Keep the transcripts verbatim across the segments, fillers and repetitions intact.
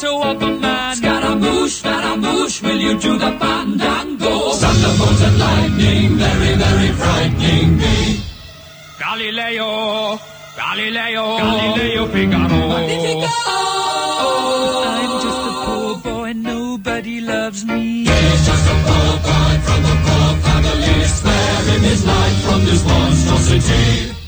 motto of a man. Scaramouche, Scaramouche, will you do the fandango? Thunderbolt and lightning, very, very frightening me. Galileo, Galileo, Galileo Figaro. Magnifico! Oh, I'm just a poor boy, nobody loves me. He's just a poor boy from a poor family. Spare him his life from this monstrosity.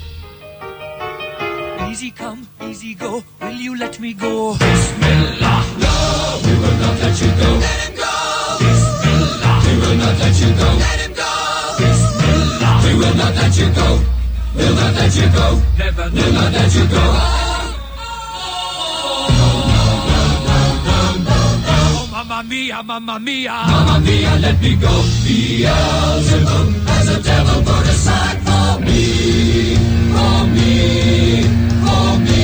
Easy come, easy go, will you let me go? Bismillah, no, we will not let you go. Let him go. Bismillah, we will not let you go. Let him go. Bismillah, we will not let you go. We'll not let you go. Never, we'll not let you go. Oh, mamma mia, mamma mia. Mamma mia, let me go. Beelzebub has a devil put aside for me. For me. For me.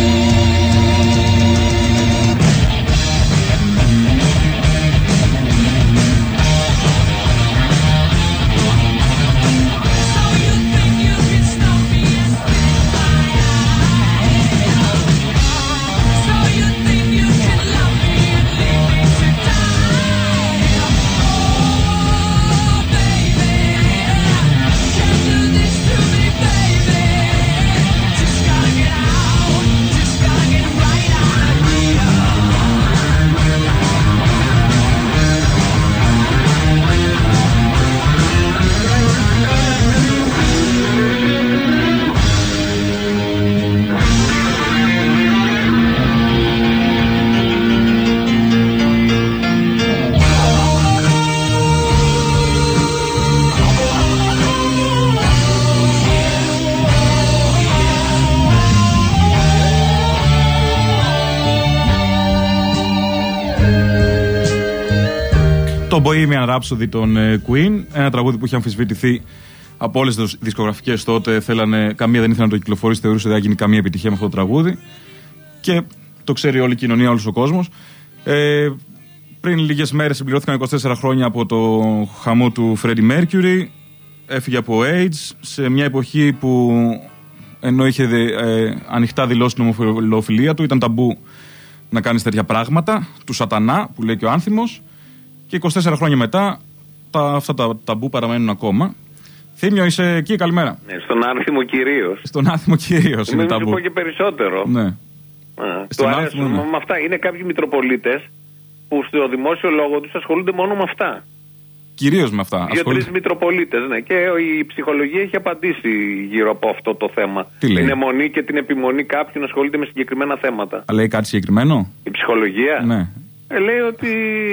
Το Bohemian Rhapsody των Queen, ένα τραγούδι που είχε αμφισβητηθεί από όλες τις δισκογραφικές τότε. Θέλανε, καμία δεν ήθελε να το κυκλοφορήσει, θεωρούσε ότι δεν γίνει καμία επιτυχία με αυτό το τραγούδι. Και το ξέρει όλη η κοινωνία, όλος ο κόσμος. Ε, πριν λίγες μέρες συμπληρώθηκαν είκοσι τέσσερα χρόνια από το χαμό του Freddie Mercury. Έφυγε από AIDS σε μια εποχή που ενώ είχε ε, ανοιχτά δηλώσει την ομοφιλοφιλία του, ήταν ταμπού να κάνεις τέτοια πράγματα, του σατανά που λέει και ο άνθιμος. Και είκοσι τέσσερα χρόνια μετά τα, αυτά τα ταμπού παραμένουν ακόμα. Θήμιο, είσαι εκεί, καλημέρα. Ναι, στον άνθιμο κυρίως. Στον άνθιμο κυρίως είναι ταμπού. Μην σου πω και περισσότερο. Ναι. Α, του αρέσουν. Ναι. Με αυτά. Είναι κάποιοι μητροπολίτες που στο δημόσιο λόγο τους ασχολούνται μόνο με αυτά. Κυρίως με αυτά. Δύο-τρεις μητροπολίτες, ναι. Και η ψυχολογία έχει απαντήσει γύρω από αυτό το θέμα. Τι λέει? Την αιμονή και την επιμονή κάποιου να ασχολείται με συγκεκριμένα θέματα. Αλλά λέει κάτι συγκεκριμένο? Η ψυχολογία. Ναι. Ε, λέει ότι.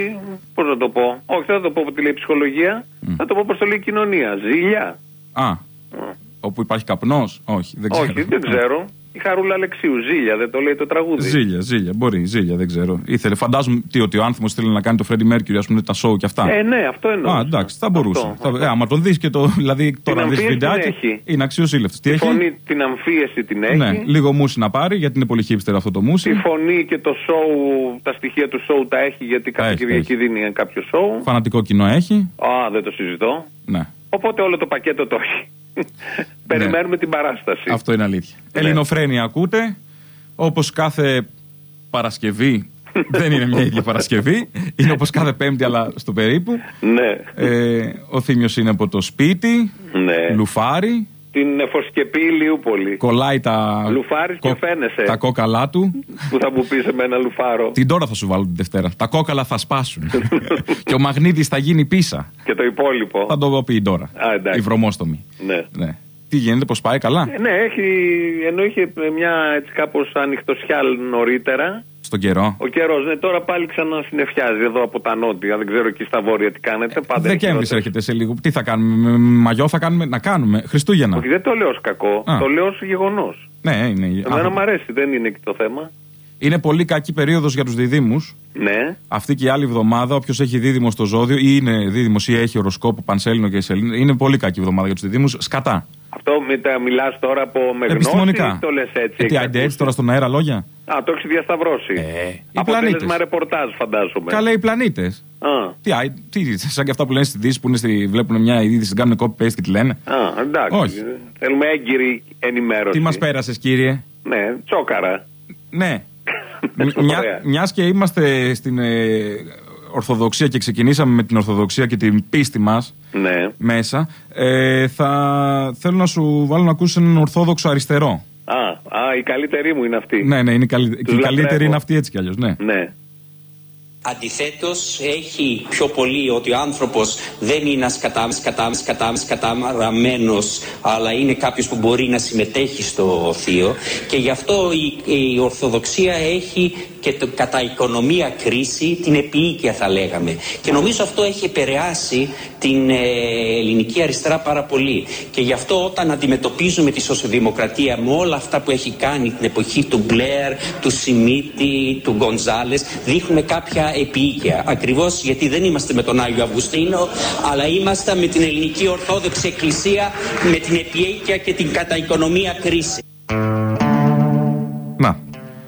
Πώς να το πω. Όχι, δεν θα το πω ότι λέει ψυχολογία. Mm. Θα το πω πώς το λέει η κοινωνία. Ζήλια. Α. Mm. Όπου υπάρχει καπνός. Όχι, δεν ξέρω. Όχι, δεν ξέρω. Η Χαρούλα Αλεξίου, ζήλια, δεν το λέει το τραγούδι. Ζήλια, ζήλια, μπορεί, ζήλια, δεν ξέρω. Ήθελε, φαντάζομαι τι, ότι ο άνθιμος θέλει να κάνει το Freddie Mercury, ας πούμε, τα show και αυτά. Ε, ναι, αυτό εννοώ. Α, εντάξει, θα μπορούσε. Αυτό, θα, αυτό. Ε, άμα τον δεις και το. Δηλαδή, τώρα να δεις βιντεάκι. Είναι αξιοσύλλευτος. Τι τη έχει? φωνή, την αμφίεση την έχει. Ναι, λίγο μουσι να πάρει, γιατί είναι πολύ hipster αυτό το μουσι. Τη φωνή και το show, τα στοιχεία του show τα έχει, γιατί κάθε Κυριακή δίνει κάποιο show. Φανατικό κοινό έχει. Α, δεν το συζητώ. Ναι. Οπότε όλο το πακέτο το έχει. Περιμένουμε ναι. την παράσταση. Αυτό είναι αλήθεια. Ναι. Ελληνοφρένεια ακούτε. Όπως κάθε Παρασκευή. Δεν είναι μια ίδια Παρασκευή. Είναι όπως κάθε Πέμπτη, αλλά στο περίπου. Ναι. Ε, ο Θήμιος είναι από το σπίτι. Ναι. Λουφάρι. Την Εφοσκεπή Ηλιούπολη. Κολλάει τα. Λουφάρι κο... και φαίνεσαι. Τα κόκαλά του. Που θα μου πει σε μένα λουφάρο. Την τώρα θα σου βάλω την Δευτέρα. Τα κόκαλα θα σπάσουν. Και ο μαγνήτης θα γίνει πίσα. Και το υπόλοιπο. Θα το πει τώρα. Α, η βρωμόστομη. Ναι. ναι. Τι γίνεται, πώς πάει, καλά? Ε, ναι, έχει, ενώ είχε μια έτσι κάπως ανοιχτοσιάλ νωρίτερα. Στον καιρό. Ο καιρός, ναι, τώρα πάλι ξανασυννεφιάζει εδώ από τα νότια. Δεν ξέρω εκεί στα βόρεια τι κάνετε. Δεκέμβρης έρχεται σε λίγο. Τι θα κάνουμε, με μαγιό θα κάνουμε, να κάνουμε. Χριστούγεννα. Όχι, δεν το λέω ως κακό. Α. Το λέω ως γεγονός. Ναι, είναι. Εμένα μου αρέσει, δεν είναι και το θέμα. Είναι πολύ κακή περίοδος για τους διδύμους. Ναι. Αυτή και η άλλη εβδομάδα, όποιος έχει δίδυμο στο ζώδιο ή είναι δίδυμος ή έχει οροσκόπο πανσέλινο και σελήνο, είναι πολύ κακή εβδομάδα για τους διδύμους. Σκατά. Αυτό μιλάς τώρα από με γνώση επιστημονικά. Ή το λες έτσι? Τι άντε έτσι τώρα στον αέρα λόγια. Α, το έχεις διασταυρώσει. Ε, αποτέλεσμα ρεπορτάζ, φαντάζομαι. Καλά, οι πλανήτες. Α. Τι, α, τι, σαν και αυτά που λένε στη Δύση που είναι στη, βλέπουν μια είδηση, κάνουν copy-paste και τη λένε. Α, εντάξει. Όχι. Θέλουμε έγκυρη ενημέρωση. Τι μας πέρασες, κύριε? Ναι, τσόκαρα. Ναι. Μια, μιας και είμαστε στην ε, Ορθοδοξία και ξεκινήσαμε με την Ορθοδοξία και την πίστη μας ναι. μέσα, ε, θα θέλω να σου βάλω να ακούσεις έναν Ορθόδοξο αριστερό. Α, α, η καλύτερη μου είναι αυτή. Ναι, ναι, είναι καλύ... και η καλύτερη είναι αυτή έτσι κι αλλιώς, ναι. Ναι. Αντιθέτως, έχει πιο πολύ ότι ο άνθρωπος δεν είναι ένας κατά, κατά, κατά, καταμαραμένος, αλλά είναι κάποιος που μπορεί να συμμετέχει στο θείο, και γι' αυτό η, η Ορθοδοξία έχει και το, κατά οικονομία κρίση την επίοικια, θα λέγαμε. Και νομίζω αυτό έχει επηρεάσει την ε, ελληνική αριστερά πάρα πολύ. Και γι' αυτό όταν αντιμετωπίζουμε τη σοσιαλδημοκρατία με όλα αυτά που έχει κάνει την εποχή του Μπλερ, του Σιμίτη, του Γκονζάλες, δείχνουμε κάποια επίοικια. Ακριβώς γιατί δεν είμαστε με τον Άγιο Αυγουστίνο, αλλά είμαστε με την ελληνική Ορθόδοξη Εκκλησία, με την επίοικια και την κατά οικονομία κρίση. Να.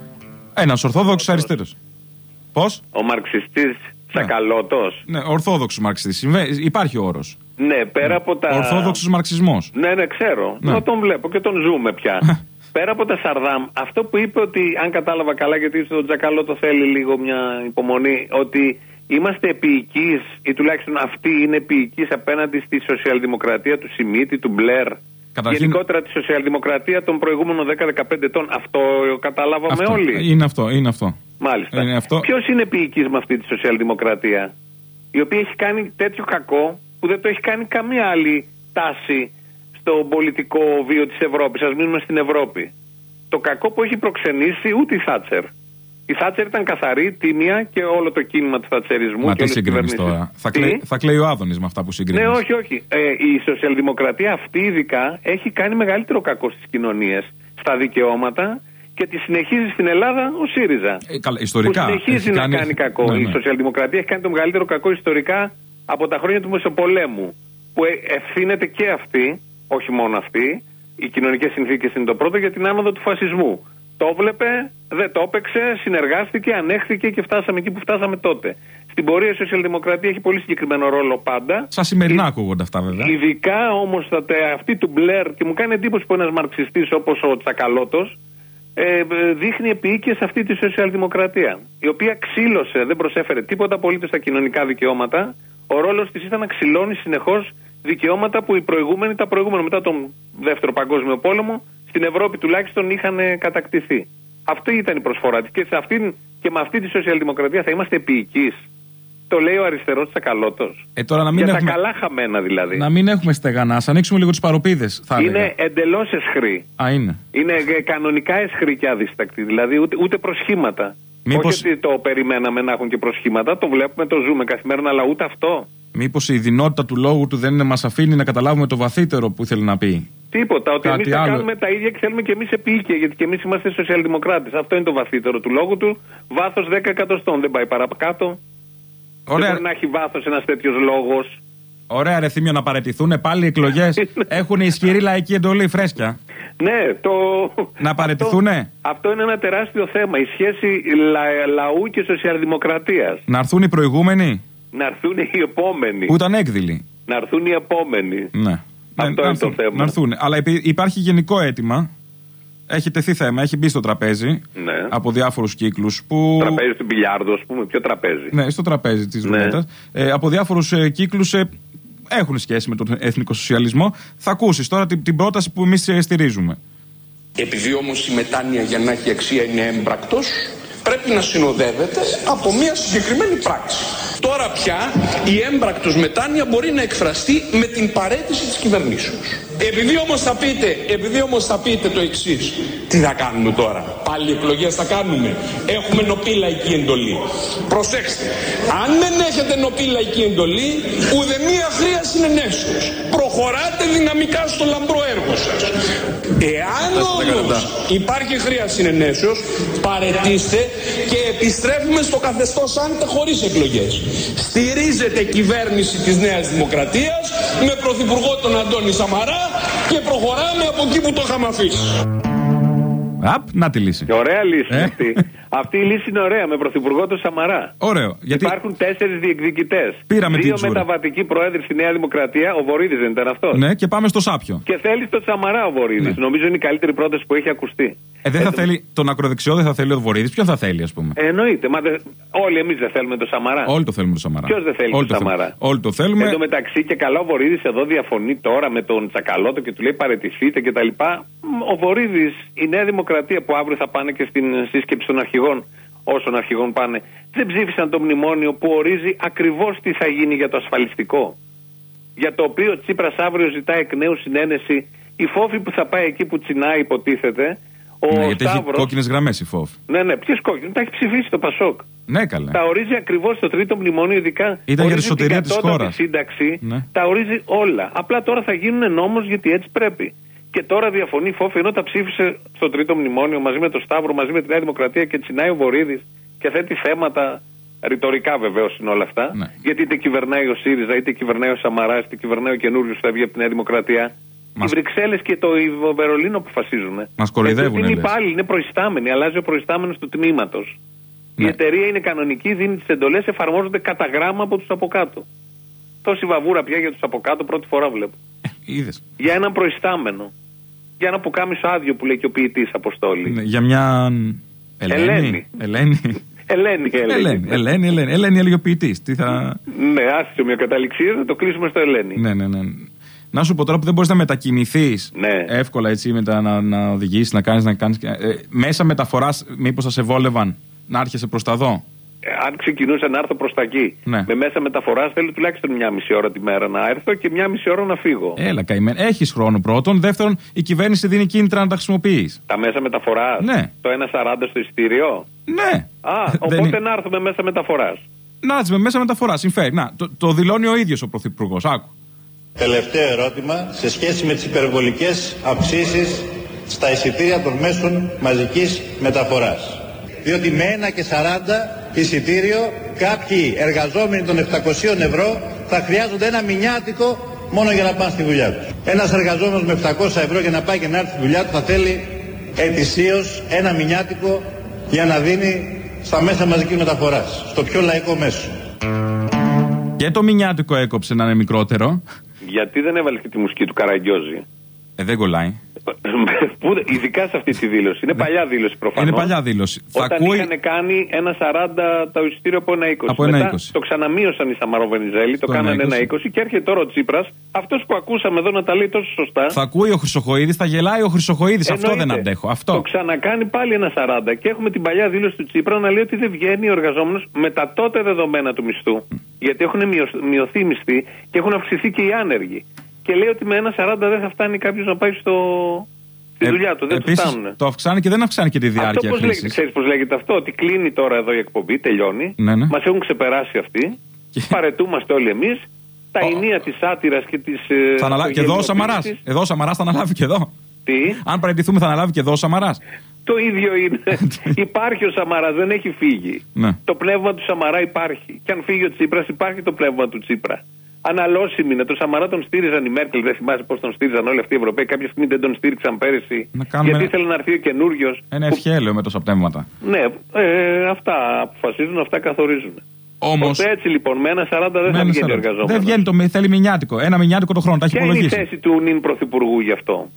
Ένας Ορθόδοξος αριστερός. Πώς? Ο μαρξιστής Τσακαλώτος. Ναι, Ορθόδοξος μαρξιστής. Υπάρχει ο όρος. Ναι, πέρα από τα. Ορθόδοξος μαρξισμός. Ναι, ναι, ξέρω. Ναι. Να τον βλέπω και τον ζούμε πια. Πέρα από τα Σαρδάμ, αυτό που είπε ότι, αν κατάλαβα καλά, γιατί στον Τσακαλώτο θέλει λίγο μια υπομονή, ότι είμαστε επίοικείς, ή τουλάχιστον αυτοί είναι επίοικείς απέναντι στη σοσιαλδημοκρατία του Σιμίτη, του Μπλερ. Καταρχήν... Γενικότερα τη σοσιαλδημοκρατία των προηγούμενων δέκα με δεκαπέντε ετών. Αυτό καταλάβαμε αυτό. όλοι. Είναι αυτό, είναι αυτό. Μάλιστα. Αυτό... Ποιος είναι επίοικης με αυτή τη σοσιαλδημοκρατία, η οποία έχει κάνει τέτοιο κακό που δεν το έχει κάνει καμία άλλη τάση στο πολιτικό βίο της Ευρώπης. Ας μείνουμε στην Ευρώπη. Το κακό που έχει προξενήσει ούτε η Θάτσερ. Η Θάτσερ ήταν καθαρή, τίμια, και όλο το κίνημα του θατσερισμού. Μα τι συγκρίνεις τώρα? Θα, κλαί, θα κλαίει ο Άδωνης με αυτά που συγκρίνεις. Ναι, όχι, όχι. Ε, η σοσιαλδημοκρατία αυτή ειδικά έχει κάνει μεγαλύτερο κακό στις κοινωνίες, στα δικαιώματα, και τη συνεχίζει στην Ελλάδα ο ΣΥΡΙΖΑ. Ε, καλά, ιστορικά. Που συνεχίζει να κάνει, κάνει κακό. Ναι, ναι. Η σοσιαλδημοκρατία έχει κάνει το μεγαλύτερο κακό ιστορικά από τα χρόνια του Μεσοπολέμου. Που ευθύνεται και αυτή, όχι μόνο αυτή, οι κοινωνικές συνθήκες είναι το πρώτο, για την άνοδο του φασισμού. Το βλέπε, δεν το έπαιξε, συνεργάστηκε, ανέχθηκε και φτάσαμε εκεί που φτάσαμε τότε. Στην πορεία η σοσιαλδημοκρατία έχει πολύ συγκεκριμένο ρόλο πάντα. Σαν σημερινά ακούγονται αυτά, βέβαια. Ειδικά όμως αυτή του Μπλερ, και μου κάνει εντύπωση που ένας μαρξιστής όπως ο Τσακαλώτος ε, δείχνει επίοικια σε αυτή τη σοσιαλδημοκρατία, η οποία ξύλωσε, δεν προσέφερε τίποτα απολύτως στα κοινωνικά δικαιώματα. Ο ρόλος της ήταν να ξυλώνει συνεχώς δικαιώματα που οι προηγούμενοι, τα προηγούμενα μετά τον Δεύτερο Παγκόσμιο Πόλεμο, στην Ευρώπη τουλάχιστον είχαν κατακτηθεί. Αυτή ήταν η προσφορά της. Και, σε αυτήν, και με αυτή τη σοσιαλδημοκρατία θα είμαστε επίοικείς. Το λέει ο αριστερός Τσακαλώτος. Ε, τώρα να μην για έχουμε... τα καλά χαμένα δηλαδή. Να μην έχουμε στεγανά. Ας ανοίξουμε λίγο τις παροπίδες. Θα είναι εντελώς εσχρή. Α, είναι. Είναι κανονικά εσχρή και αδίστακτη. Δηλαδή ούτε, ούτε προσχήματα. Μήπως... Όχι ότι το περιμέναμε να έχουν και προσχήματα. Το βλέπουμε, το ζούμε καθημερινά, αλλά ούτε αυτό. Μήπως η δεινότητα του λόγου του δεν μας αφήνει να καταλάβουμε το βαθύτερο που ήθελε να πει? Τίποτα. Ότι εμείς θα άλλο. κάνουμε τα ίδια και θέλουμε και εμείς επίοικια, γιατί και εμείς είμαστε σοσιαλδημοκράτες. Αυτό είναι το βαθύτερο του λόγου του. Βάθος δέκα εκατοστών. Δεν πάει παρακάτω. Ωραία. Δεν μπορεί να έχει βάθος ένας τέτοιος λόγος. Ωραία, ρε Θήμιο, να παραιτηθούν πάλι οι εκλογές. Έχουν ισχυρή λαϊκή εντολή, φρέσκια. Ναι, το. Να παραιτηθούνε. Αυτό, αυτό είναι ένα τεράστιο θέμα. Η σχέση λα, λαού και σοσιαλδημοκρατίας. Να έρθουν οι προηγούμενοι. Να έρθουν οι επόμενοι. Που ήταν έκδηλοι. Να έρθουν οι επόμενοι. Ναι. Αυτό να, είναι το θέμα. Να έρθουν. Αλλά υπάρχει γενικό αίτημα. Έχει τεθεί θέμα, έχει μπει στο τραπέζι. Ναι. Από διάφορους κύκλους. Που... Τραπέζι του μπιλιάρδου, ας πούμε. Ποιο τραπέζι? Ναι, στο τραπέζι της ναι. ρουλέτας. Ε, από διάφορους ε, κύκλους ε, έχουν σχέση με τον εθνικό σοσιαλισμό. Θα ακούσεις τώρα την, την πρόταση που εμείς ε, στηρίζουμε. Επειδή όμως η μετάνοια, για να έχει αξία, είναι έμπρακτος, πρέπει να συνοδεύεται από μια συγκεκριμένη πράξη. Τώρα πια η έμπρακτος μετάνοια μπορεί να εκφραστεί με την παραίτηση της κυβερνήσεως. Επειδή όμως θα πείτε, επειδή όμως θα πείτε το εξής, τι θα κάνουμε τώρα? Πάλι εκλογές θα κάνουμε? Έχουμε νοπή λαϊκή εντολή. Προσέξτε, αν δεν έχετε νοπή λαϊκή εντολή, ουδεμία χρία συνενέσεως. Προχωράτε δυναμικά στο λαμπρό έργο σας. Εάν όμως υπάρχει χρία συνενέσεως, παραιτήστε και επιστρέφουμε στο καθεστώς άντε χωρίς εκλογές. Στηρίζεται κυβέρνηση της Νέας Δημοκρατίας με πρωθυπουργό τον Αντώνη Σαμαρά και προχωράμε από εκεί που το είχαμε αφήσει. Απ, να τη λύση. Ωραία λύση Ε? αυτή. Αυτή η λύση είναι ωραία με πρωθυπουργό τον Σαμαρά. Ωραίο. Γιατί Υπάρχουν τέσσερις διεκδικητές. Πήραμε Δύο την μεταβατικοί πρόεδροι στη Νέα Δημοκρατία. Ο Βορίδης δεν ήταν αυτός? ναι, και πάμε στο Σάπιο. Και θέλει τον Σαμαρά ο Βορίδης. Ναι. Νομίζω είναι η καλύτερη πρόταση που έχει ακουστεί. Ε, δεν θα Ε, θέλει τον ακροδεξιό, δεν θα θέλει ο Βορίδης. Ποιον θα θέλει, ας πούμε. Ε, εννοείται. Μα δε... Όλοι εμείς δεν θέλουμε τον Σαμαρά. Όλοι το θέλουμε τον Σαμαρά. Ποιος δεν θέλει Όλοι τον το Σαμαρά? θέλουμε. Όλοι το θέλουμε. Εν τω μεταξύ και καλά ο Βορίδης εδώ διαφωνεί τώρα με τον Τσακαλώτο και του λέει παραιτηθείτε κτλ. Ο Βορίδης, η Νέα Δημοκρατία που αύριο θα πάνε και στην σύσκεψη των αρχηγών, όσων αρχηγών πάνε, δεν ψήφισαν το μνημόνιο που ορίζει ακριβώς τι θα γίνει για το ασφαλιστικό. Για το οποίο ο Τσίπρας αύριο ζητάει εκ νέου συνένεση. Η φόφη που θα πάει εκεί που τσινάει, υποτίθεται. Ο Ναι, γιατί Σταύρος, έχει κόκκινες γραμμές η ΦΟΦ. Ναι, ναι, ποιες κόκκινες? Τα έχει ψηφίσει το Πασόκ. Ναι, καλά. Τα ορίζει ακριβώς το τρίτο μνημόνιο, ειδικά. Ήταν για τη ορίζει σωτηρία την της κατώτατη χώρας. σύνταξη. Ναι. Τα ορίζει όλα. Απλά τώρα θα γίνουν νόμος γιατί έτσι πρέπει. Και τώρα διαφωνεί η ΦΟΦ, ενώ τα ψήφισε στο τρίτο μνημόνιο μαζί με τον Σταύρο, μαζί με τη Νέα Δημοκρατία και τσινάει ο Βορίδης και θέτει θέματα. Ρητορικά βεβαίως είναι όλα αυτά. Ναι. Γιατί είτε κυβερνάει ο ΣΥΡΙΖΑ, είτε κυβερνάει ο Σαμαράς, είτε κυβερνάει ο καινούριος που θα βγει από τη Νέα Δημοκρατία. Μας... Οι Βρυξέλλες και το Βερολίνο αποφασίζουν. Μας κοροϊδεύουν, Είναι λες. υπάλληλοι, είναι προϊστάμενοι, αλλάζει ο προϊστάμενος του τμήματος. Ναι. Η εταιρεία είναι κανονική, δίνει τις εντολές, εφαρμόζονται κατά γράμμα από τους από κάτω. Τόση βαβούρα πια για τους από κάτω, πρώτη φορά βλέπω. Είδες. Για έναν προϊστάμενο. Για ένα πουκάμισο άδειο που λέει και ο ποιητής Αποστόλη. Ναι, για μια. Ελένη. Ελένη. Ελένη. Ελένη, Ελένη, Ελένη. Ελένη, Ελένη, Ελένη έλεγε ο ποιητής. Τι θα. Ναι, άσχημη μια καταληξία, θα το κλείσουμε στο Ελένη. Ναι, ναι, ναι. Να σου πω τώρα που δεν μπορείς να μετακινηθείς Ναι. εύκολα έτσι μετά να, να οδηγήσεις, να κάνεις, να κάνεις. Ε, μέσα μεταφοράς, μήπως θα σε βόλευαν να έρχεσαι προς τα δω. Ε, αν ξεκινούσα να έρθω προς τα εκεί, Ναι. με μέσα μεταφοράς θέλω τουλάχιστον μια μισή ώρα τη μέρα να έρθω και μια μισή ώρα να φύγω. Έλα, καημένη. Έχεις χρόνο πρώτον. Δεύτερον, η κυβέρνηση δίνει κίνητρα να τα χρησιμοποιείς. Τα μέσα μεταφοράς. Ναι. Το ένα σαράντα στο εισιτήριο. Ναι. Α, Δεν οπότε είναι- να έρθουμε μέσα μεταφοράς. Να έρθεις με μέσα μεταφοράς. Συμφέρει. Να, το, το δηλώνει ο ίδιος ο Πρωθυπουργός. Άκου. Τελευταίο ερώτημα σε σχέση με τις υπερβολικές αυξήσεις στα εισιτήρια των μέσων μαζικής μεταφοράς. Διότι με ένα και σαράντα εισιτήριο κάποιοι εργαζόμενοι των επτακόσια ευρώ θα χρειάζονται ένα μηνιάτικο μόνο για να πάνε στη δουλειά τους. Ένας εργαζόμενος με επτακόσια ευρώ για να πάει και να έρθει στη δουλειά του θα θέλει ετησίως ένα μηνιάτικο για να δίνει στα μέσα μαζικής μεταφοράς, στο πιο λαϊκό μέσο. Και το μηνιάτικο έκοψε να είναι μικρότερο. Γιατί δεν έβαλε και τη μουσική του Καραγκιόζη? Ε, δεν κολλάει. Που, ειδικά σε αυτή τη δήλωση. Είναι παλιά δήλωση προφανώς. Είναι παλιά δήλωση. Θα Όταν ακούει. είχαν κάνει ένα σαράντα το εισιτήριο από ένα είκοσι. Από ένα Μετά είκοσι. το ξαναμείωσαν οι Σαμαροβενιζέλη, το Στο κάνανε ένα ένα είκοσι. είκοσι και έρχεται τώρα ο Τσίπρας, αυτός που ακούσαμε εδώ να τα λέει τόσο σωστά. Θα ακούει ο Χρυσοχοΐδης, θα γελάει ο Χρυσοχοΐδης. Αυτό Εννοείται. δεν αντέχω. Αυτό. Το ξανακάνει πάλι ένα σαράντα και έχουμε την παλιά δήλωση του Τσίπρα να λέει ότι δεν βγαίνει ο εργαζόμενος με τα τότε δεδομένα του μισθού. Γιατί έχουν μειωθεί οι μισθοί και έχουν αυξηθεί και οι άνεργοι. Και λέει ότι με ένα σαράντα δεν θα φτάνει κάποιος να πάει στο... στη Ε, δουλειά του. Δεν επίσης, του φτάνουν. το αυξάνει και δεν αυξάνει και τη Αυτό διάρκεια πώς λέγεται, χρήσης. ξέρεις πώς λέγεται αυτό, ότι κλείνει τώρα εδώ η εκπομπή, τελειώνει. Ναι, ναι. Μας έχουν ξεπεράσει αυτοί. Και- Παρετούμαστε όλοι εμείς. Τα Ο- ενία της σάτυρας και της. ε, Θα αναλάβει και εδώ ο Σαμαράς. γελιοποίησης. Εδώ ο Σαμαράς θα αναλάβει και εδώ. Τι, Αν παραιτηθούμε, θα αναλάβει και εδώ ο Σαμαράς. το ίδιο είναι. Υπάρχει ο Σαμαράς, δεν έχει φύγει. Ναι. Το πνεύμα του Σαμαρά υπάρχει. Και αν φύγει ο Τσίπρας, υπάρχει το πνεύμα του Τσίπρα. Αναλώσιμη είναι. Το Σαμαρά τον στήριζαν οι Μέρκελ, δεν θυμάσαι πώς τον στήριζαν όλοι αυτοί οι Ευρωπαίοι. Κάποια στιγμή δεν τον στήριξαν πέρυσι. Να κάνουμε Γιατί ένα- ήθελε να έρθει ο καινούριος. Ένα που- ευχέλαιο με τόσα πνεύματα. Ναι, ε, αυτά αποφασίζουν, αυτά καθορίζουν. Όμως. Ώστε έτσι λοιπόν, με ένα σαράντα δεν θα βγαίνει ο εργαζόμενος. Δεν βγαίνει, το, θέλει μηνιάτικο. Ένα μηνιάτικο το χρόνο, τα έχει Ποια είναι η υπολογίσει. θέση του νυν πρωθυπουργού γι' αυτό?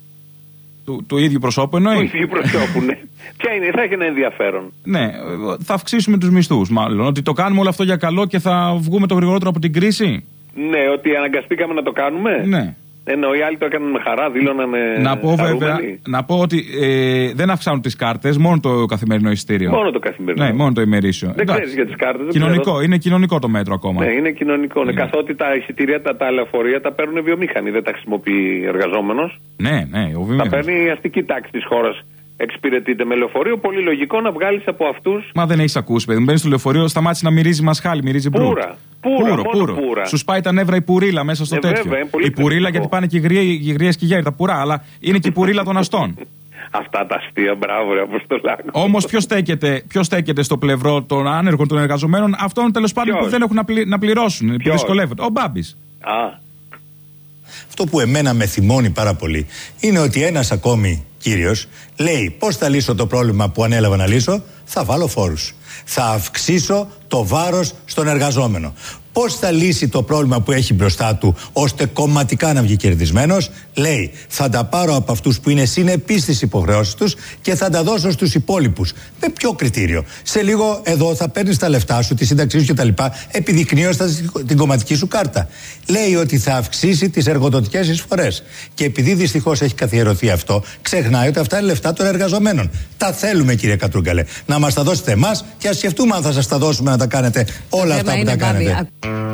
Του, του ίδιου προσώπου Του εννοεί. ίδιου προσώπου, ναι. Ποια είναι, θα έχει ένα ενδιαφέρον. Ναι, θα αυξήσουμε τους μισθούς μάλλον. Ότι το κάνουμε όλο αυτό για καλό και θα βγούμε το γρηγορότερο από την κρίση. Ναι, ότι αναγκαστήκαμε να το κάνουμε. Ναι. Ενώ οι άλλοι το έκαναν με χαρά, δήλωναν. Να πω βέβαια, να πω ότι ε, δεν αυξάνουν τις κάρτες, μόνο το καθημερινό εισιτήριο. Μόνο το καθημερινό. Ναι, μόνο το ημερήσιο. Δεν Εντάξει. ξέρεις για τις κάρτες. δεν Κοινωνικό, ξέρω. είναι κοινωνικό το μέτρο ακόμα. Ναι, είναι κοινωνικό. Ναι. Είναι. Καθότι τα εισιτήρια, τα, τα λεωφορεία τα παίρνουν βιομήχανοι, δεν τα χρησιμοποιεί εργαζόμενος. Ναι, ναι, ο Τα βιομήχανος. παίρνει η αστική τάξη της χώρας. Εξυπηρετείται με λεωφορείο. Πολύ λογικό να βγάλεις από αυτούς. Μα δεν έχει ακούσει, παιδί μου. Μπαίνει στο λεωφορείο, σταμάτησε να μυρίζει μασχάλι, μυρίζει μπρούτ. Πούρα. Πούρα, μόνο πούρα. Σου σπάει τα νεύρα η πουρίλα μέσα στο Ε, τέτοιο. βέβαια, είναι πολύ η πουρίλα θετικό. γιατί πάνε και οι γρίε και οι γέροι, τα πουρά, αλλά είναι και η πουρίλα των αστών. Αυτά τα αστεία, μπράβο, ρε Αποστολάκο. Όμως ποιος στέκεται, ποιος στέκεται στο πλευρό των άνεργων των εργαζομένων, αυτών τέλος πάντων Ποιος? που δεν έχουν να, πλη, να πληρώσουν, που Ποιος? δυσκολεύονται. Ο Μπάμπης. Α. Αυτό που εμένα με θυμώνει πάρα πολύ είναι ότι ένας ακόμη κύριος λέει πώς θα λύσω το πρόβλημα που ανέλαβα να λύσω, θα βάλω φόρους. Θα αυξήσω το βάρος στον εργαζόμενο. Πώς θα λύσει το πρόβλημα που έχει μπροστά του ώστε κομματικά να βγει κερδισμένος? Λέει, θα τα πάρω από αυτούς που είναι συνεπείς στις υποχρεώσεις τους και θα τα δώσω στους υπόλοιπους. Με ποιο κριτήριο? Σε λίγο εδώ θα παίρνεις τα λεφτά σου, τη σύνταξή σου κτλ. Επιδεικνύοντας την κομματική σου κάρτα. Λέει ότι θα αυξήσει τις εργοδοτικές εισφορές. Και επειδή δυστυχώς έχει καθιερωθεί αυτό, ξεχνάει ότι αυτά είναι λεφτά των εργαζομένων. Τα θέλουμε, κύριε Κατρούγκαλε, να μας τα δώσετε εμάς και ας σκεφτούμε αν θα σας τα δώσουμε να τα κάνετε όλα αυτά που τα κάνετε.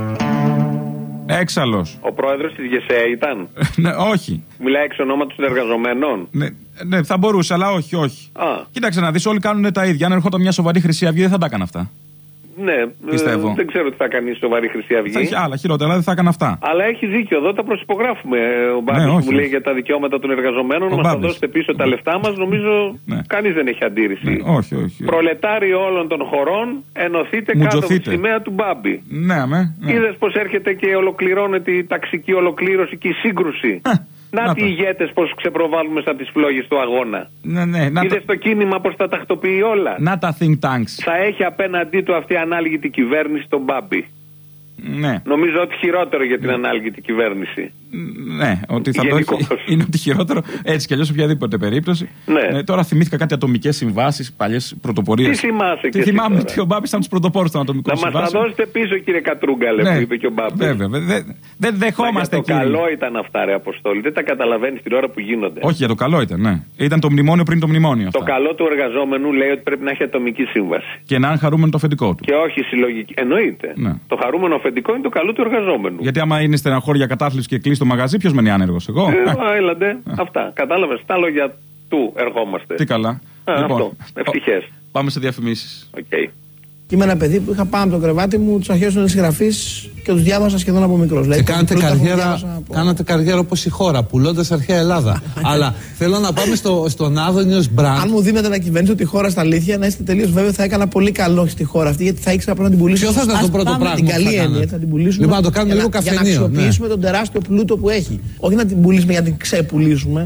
Έξαλλος. Ο πρόεδρος της ΓΕΣΕ ήταν. Ναι, όχι. Μιλάει εξ ονόματος των εργαζομένων. Ναι, ναι, θα μπορούσε, αλλά όχι, όχι. Α. Κοίταξε να δεις, όλοι κάνουν τα ίδια. Αν ερχόταν μια σοβαρή Χρυσή Αυγή, δεν θα τα έκανε αυτά. Ναι, πιστεύω. Ε, δεν ξέρω τι θα κάνει η σοβαρή Χρυσή Αυγή. Θα έχει άλλα χειρότερα, αλλά δεν θα έκανε αυτά. Αλλά έχει δίκιο εδώ, τα προσυπογράφουμε. Ο Μπάμπης ναι, που λέει για τα δικαιώματα των εργαζομένων, μας θα δώσετε πίσω τα λεφτά μας. Νομίζω ναι. κανείς δεν έχει αντίρρηση. Ναι, όχι, όχι. Προλετάριοι όλων των χωρών, ενωθείτε κάτω από τη σημαία του Μπάμπη. Ναι, με, ναι. Είδες πως έρχεται και ολοκληρώνεται η ταξική ολοκλήρωση και η σύγκρουση. Να, να τι ηγέτες πως ξεπροβάλλουμε σαν τις φλόγες του αγώνα. Ναι, ναι, να είδες το... το κίνημα πως τα τακτοποιεί όλα. Να τα think tanks. Θα έχει απέναντί του αυτή η ανάλγητη κυβέρνηση τον Μπάμπη. Ναι. Νομίζω ότι χειρότερο για την ναι. ανάλγητη κυβέρνηση. Ναι, ότι θα το έχει, είναι ότι χειρότερο έτσι κι αλλιώς σε οποιαδήποτε περίπτωση. Ναι. Ε, τώρα θυμήθηκα κάτι ατομικές συμβάσεις, παλιές πρωτοπορίες. Τι θυμάσαι, Τι θυμάμαι ότι ο Μπάμπης ήταν τους πρωτοπόρους των ατομικών συμβάσεων. Να μας τα δώσετε πίσω, κύριε Κατρούγκαλε, ναι, που είπε και ο Μπάμπης. Βέβαια, δεν δε, δεχόμαστε, κύριε. Το καλό ήταν αυτά, ρε Αποστόλη. Δεν τα καταλαβαίνεις την ώρα που γίνονται. Όχι, για το καλό ήταν, ναι. Ήταν το μνημόνιο πριν το μνημόνιο. Το αυτά. Καλό του εργαζόμενου λέει ότι πρέπει να έχει ατομική σύμβαση. Και να είναι χαρούμενο το αφεντικό του. Και όχι συλλογική. Εννοείται. Ναι. Το χαρούμενο αφεντικό είναι το καλό του εργαζόμενου. Γιατί άμα είναι στεναχώρια κατάθλιψη και κλείσει το μαγαζί, ποιο μένει άνεργος, εγώ. Ε, έλαντε. Ε. Αυτά. Κατάλαβες. Τα λόγια του ερχόμαστε. Τι καλά. Α, λοιπόν, αυτό. Ευτυχές. Πάμε σε διαφημίσεις. Okay. Είμαι ένα παιδί που είχα πάνω από το κρεβάτι μου τους αρχαίους των συγγραφείς και τους διάβασα σχεδόν από μικρός. Και κάνατε καριέρα, από... κάνατε καριέρα όπως η χώρα, πουλώντας αρχαία Ελλάδα. Αλλά θέλω να πάμε στο, στον Άδωνη ως μπραντ. Αν μου δίνετε να κυβερνήσω τη χώρα στα αλήθεια, να είστε τελείως βέβαιοι, θα έκανα πολύ καλό στη χώρα αυτή, γιατί θα ήξερα πώς να την πουλήσω. Ποιο θα ήταν το πρώτο πράγμα? Την καλή έννοια, θα την πουλήσουμε. Λοιπόν, να το κάνουμε λίγο καφενείο. Για να αξιοποιήσουμε ναι. τον τεράστιο πλούτο που έχει. Όχι να την πουλήσουμε για να την ξεπουλήσουμε.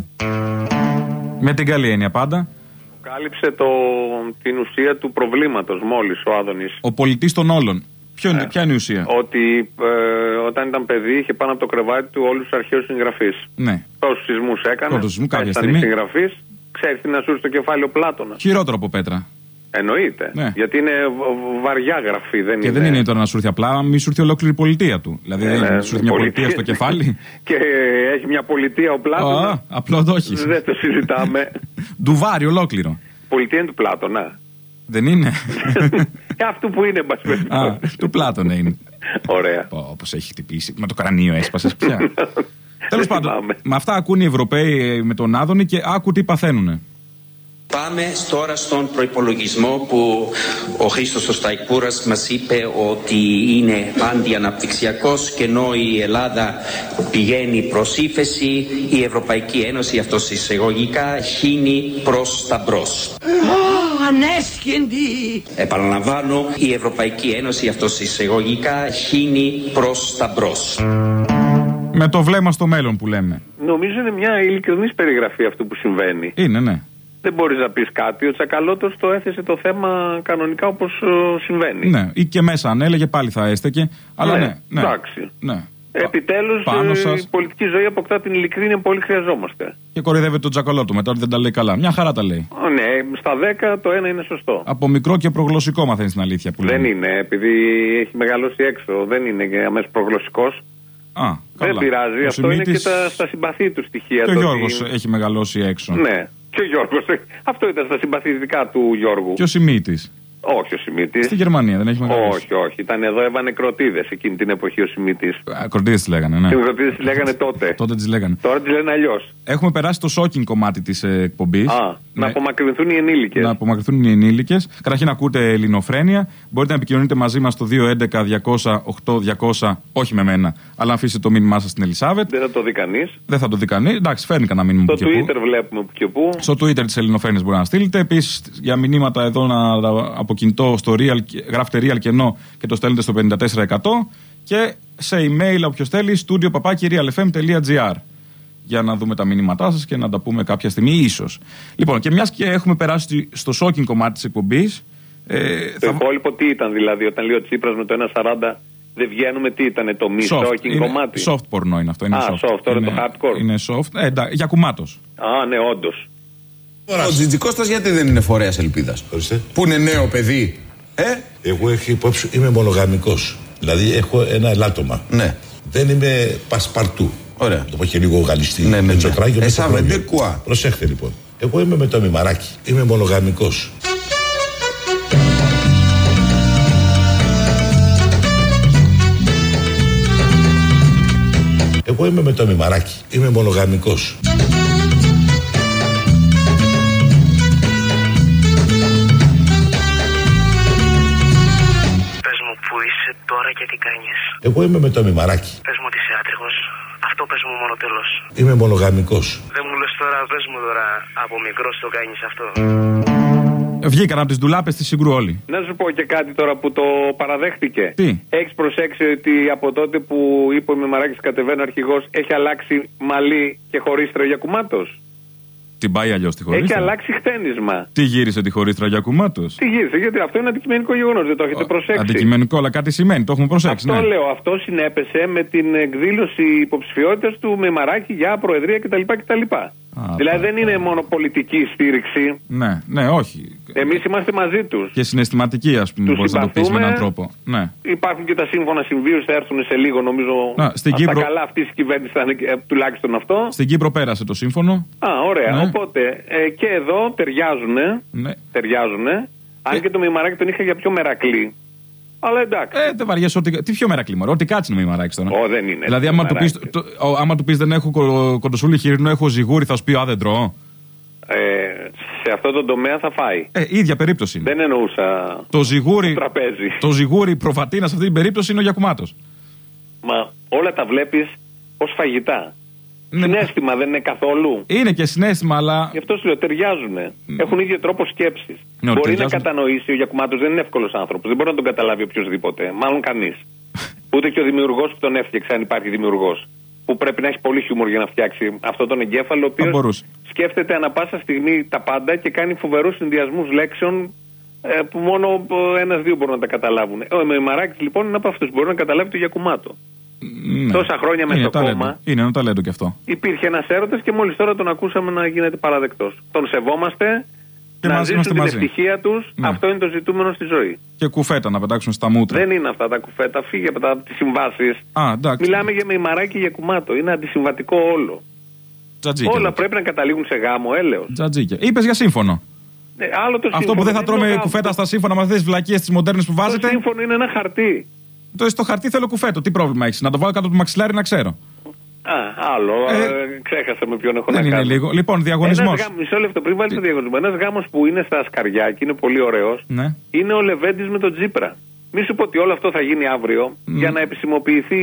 Με την καλή έννοια πάντα. Κάλυψε το, την ουσία του προβλήματος μόλις ο Άδωνης. Ο πολιτής των όλων. Ποιο είναι, ε, ποια είναι η ουσία? Ότι ε, όταν ήταν παιδί είχε πάνω από το κρεβάτι του όλους τους αρχαίους συγγραφείς. Ναι. Τόσους σεισμούς έκανε. Τόσους σεισμούς κάποια στιγμή. Ήταν συγγραφείς. Ξέρεις τι να σου στο κεφάλι ο Πλάτωνας? Χειρότερο από Πέτρα. Εννοείται. Ναι. Γιατί είναι βαριά γραφή. Δεν και είναι... δεν είναι τώρα να σου έρθει απλά, μη σου έρθει ολόκληρη η πολιτεία του. Δηλαδή ναι, δεν σου έρθει μια πολιτεία στο κεφάλι. Και έχει μια πολιτεία ο Πλάτωνας. Α, απλό το έχεις. Δεν το συζητάμε. Ντουβάρι ολόκληρο. Πολιτεία είναι του Πλάτωνα. Δεν είναι? Αυτού που είναι, μπας πες. Α, του Πλάτωνα είναι. Ωραία. Όπως έχει χτυπήσει. Με το κρανίο έσπασες πια. Τέλος πάντων, με αυτά ακούν οι Ευρωπαίοι με τον Άδωνη και άκου τι παθαίνουνε. Πάμε τώρα στον προϋπολογισμό που ο Χρήστος ο Σταϊκούρας μας είπε ότι είναι αντιαναπτυξιακός και ενώ η Ελλάδα πηγαίνει προς ύφεση, η Ευρωπαϊκή Ένωση αυτός εισαγωγικά χύνει προς τα μπρος. Oh, ανέσχυντη! Επαναλαμβάνω, η Ευρωπαϊκή Ένωση αυτός εισαγωγικά χύνει προς τα μπρος. Με το βλέμμα στο μέλλον που λέμε. Νομίζω είναι μια ειλικρινής περιγραφή αυτού που συμβαίνει. Είναι, ναι. Δεν μπορείς να πεις κάτι. Ο Τσακαλώτος το έθεσε το θέμα κανονικά όπως uh, συμβαίνει. Ναι, ή και μέσα αν έλεγε πάλι θα έστεκε. Αλλά ναι, ναι, ναι. Εντάξει. Ναι. Επιτέλους uh, η πολιτική ζωή αποκτά την ειλικρίνεια που όλοι χρειαζόμαστε. Και κοροϊδεύεται τον Τσακαλώτο μετά ότι δεν τα λέει καλά. Μια χαρά τα λέει. Oh, ναι, στα δέκα το ένα είναι σωστό. Από μικρό και προγλωσσικό μαθαίνεις την αλήθεια που δεν λέμε. Είναι, επειδή έχει μεγαλώσει έξω. Δεν είναι αμέσως προγλωσσικός. Α, δεν πειράζει. Ο Αυτό Σιμίτης... είναι και τα, στα συμπαθή του στοιχεία. Και ο Γιώργος ότι... έχει μεγαλώσει έξω. Ναι. Και ο Γιώργος. Αυτό ήταν στα συμπαθητικά του Γιώργου. Και ο Σιμίτης. Όχι ο Σιμίτης. Στη Γερμανία δεν έχει μεγαλώσει. Όχι, όχι. Ήταν εδώ, έβανε κροτίδες εκείνη την εποχή ο Σιμίτης. Κροτίδες τις λέγανε, ναι. Οι κροτίδες τις λέγανε τότε. τότε τις λέγανε. Τώρα τις λένε αλλιώς. Έχουμε περάσει το shocking κομμάτι της ε, εκπομπής. Α, ναι. Να απομακρυνθούν οι ενήλικες. Να απομακρυνθούν οι ενήλικες. Καταρχήν ακούτε Ελληνοφρένεια. Μπορείτε να επικοινωνείτε μαζί μας στο δύο έντεκα διακόσια οκτώ διακόσια. Όχι με μένα, αλλά αφήσετε το μήνυμά σας στην Ελισάβετ. Δεν θα το δει κανείς. Δεν θα το δει κανείς. Εντάξει, φέρνει κανένα μήνυμα. Στο Twitter που. Βλέπουμε που και πού. Στο Twitter της Ελληνοφρένειας μπορεί να στείλετε. Επίσης για μηνύματα εδώ να, από κινητό στο Real, γράφετε Real κενό και το στέλνετε στο πενήντα τέσσερα εκατό. και σε email όποιος θέλει studio παπάκι realfm.gr για να δούμε τα μηνύματά σας και να τα πούμε κάποια στιγμή ίσως. Λοιπόν, και μιας και έχουμε περάσει στο shocking κομμάτι της εκπομπής. Ε, το θα... υπόλοιπο τι ήταν δηλαδή, όταν λέει ο Τσίπρας με το ένα σαράντα δεν βγαίνουμε, τι ήταν το μη shocking κομμάτι? Soft πορνό είναι αυτό. Είναι Α, soft, soft τώρα είναι, το hardcore. Είναι soft, ε, για κουμάτος. Α, ναι, όντως. Ο Τζιτζικώστας γιατί δεν είναι φορέας ελπίδας? Ορίστε. Που είναι νέο παιδί. Ε? Εγώ έχω υπόψη, είμαι μονογαμικός. Δηλαδή έχω ένα ελάττωμα. Ναι. Δεν είμαι πασπαρτού. Ωραία. Το πω και λίγο γαλλιστή. Ναι, ναι, ναι. Εσά βεντέ κουά. Προσέχτε λοιπόν. Εγώ είμαι με το μημαράκι. Είμαι μονογαμικός. Εγώ είμαι με το μημαράκι. Είμαι μονογαμικός. Πες μου που είσαι τώρα και τι κάνεις. Εγώ είμαι με το μημαράκι. Πες μου ότι είσαι άτριχος. Αυτό πες μου μόνο τέλος. Είμαι μονογαμικός. Δεν μου λες τώρα, πες μου τώρα, από μικρός το κάνεις αυτό. Βγήκαν από τις ντουλάπες της Συγκρού όλοι. Να σου πω και κάτι τώρα που το παραδέχτηκε. Τι? Έχεις προσέξει ότι από τότε που είπε ο Μημαράκης κατεβαίνει ο αρχηγός έχει αλλάξει μαλλί και χωρίστρα για κουμάτος? Την πάει αλλιώς τη χωρίστρα. Έχει αλλάξει χτένισμα. Τι γύρισε τη χωρίστρα για κουμάτος? Τι γύρισε, γιατί αυτό είναι αντικειμενικό γεγονός, δεν το έχετε προσέξει? Αντικειμενικό, αλλά κάτι σημαίνει, το έχουμε προσέξει. Αυτό ναι. λέω, αυτό συνέπεσε με την εκδήλωση υποψηφιότητας του Μημαράκη για προεδρία κτλ. κτλ. Α, δηλαδή δεν είναι μόνο πολιτική στήριξη. Ναι, ναι, όχι. Εμείς είμαστε μαζί τους. Και συναισθηματική, ας πούμε, μπορείς να το πεις με έναν τρόπο. Ναι. Υπάρχουν και τα σύμφωνα συμβίωση, θα έρθουν σε λίγο, νομίζω. Να, στην αυτά Κύπρο... καλά αυτή η κυβέρνηση θα είναι τουλάχιστον αυτό. Στην Κύπρο πέρασε το σύμφωνο. Α, ωραία. Ναι. Οπότε ε, και εδώ ταιριάζουνε. Ναι. Ταιριάζουνε. Αν και... και το Μημαράκη τον είχα για πιο μερακλή. Αλλά εντάξει. Ε, δεν βαριέσαι ότι. Τι πιο μερακλή, μωρό, ότι κάτσει να Μημαράκης τώρα. Ω, δεν είναι. Δηλαδή, άμα του, πεις, το, ο, άμα του πεις δεν έχω κο, κοντοσούλη χοιρινό, έχω ζυγούρι, θα σου πει, α, δεν τρώω. Ε, σε αυτό το τομέα θα φάει. Ε, ίδια περίπτωση είναι. Δεν εννοούσα. Το ζυγούρι, το τραπέζι. Το ζυγούρι προφατίνα σε αυτή την περίπτωση είναι ο Γιακουμάτος. Μα όλα τα βλέπεις ως φαγητά. Ναι. Συναίσθημα δεν είναι καθόλου. Είναι και συναίσθημα, αλλά. Γι' αυτό σου λέω, ταιριάζουνε. Mm. Έχουν ίδιο τρόπο σκέψης. Ναι, μπορεί ταιριάζουν... να κατανοήσει, ο Γιακουμάτος δεν είναι εύκολος άνθρωπος. Δεν μπορεί να τον καταλάβει οποιοδήποτε. Μάλλον κανείς. Ούτε και ο δημιουργός που τον έφτιαξε, αν υπάρχει δημιουργός. Που πρέπει να έχει πολύ χιούμορ για να φτιάξει αυτόν τον εγκέφαλο, ο οποίος σκέφτεται ανα πάσα στιγμή τα πάντα και κάνει φοβερούς συνδυασμούς λέξεων ε, που μόνο ένας-δύο μπορούν να τα καταλάβουν. Ο Μημαράκης λοιπόν είναι από αυτούς που μπορεί να καταλάβει το Γιακουμάτο. Ναι. Τόσα χρόνια με στο κόμμα. Είναι ένα ταλέντο κι αυτό. Υπήρχε ένας έρωτας και μόλις τώρα τον ακούσαμε να γίνεται παραδεκτός. Τον σεβόμαστε. Και να ζήσουν την μαζί. Ευτυχία τους, ναι. Αυτό είναι το ζητούμενο στη ζωή. Και κουφέτα να πετάξουν στα μούτρα. Δεν είναι αυτά τα κουφέτα, φύγε από τις συμβάσεις. Μιλάμε για Μημαράκη και για Γιακουμάτο. Είναι αντισυμβατικό όλο. Τζατζίκια. Όλα πρέπει να καταλήγουν σε γάμο, έλεος. Τζατζίκια. Είπες για σύμφωνο. Ε, άλλο το αυτό σύμφωνο, που δεν θα τρώμε κουφέτα γάμο. Στα σύμφωνα με αυτές τις βλακίες τις μοντέρνες που βάζετε. Το σύμφωνο είναι ένα χαρτί. Το, στο χαρτί θέλω κουφέτο. Τι πρόβλημα έχεις? Να το βάλω κάτω του μαξιλάρι να ξέρω. Α, άλλο. Ε, ε, ξέχασα με ποιον έχω δεν να είναι κάνω. Λίγο. Λοιπόν, διαγωνισμός. Μισό λεπτό πριν βάλει το διαγωνισμό. Ένας γάμος που είναι στα Σκαριά και είναι πολύ ωραίος, ναι. Είναι ο Λεβέντης με τον Τσίπρα. Μη σου πω ότι όλο αυτό θα γίνει αύριο mm. για να επισημοποιηθεί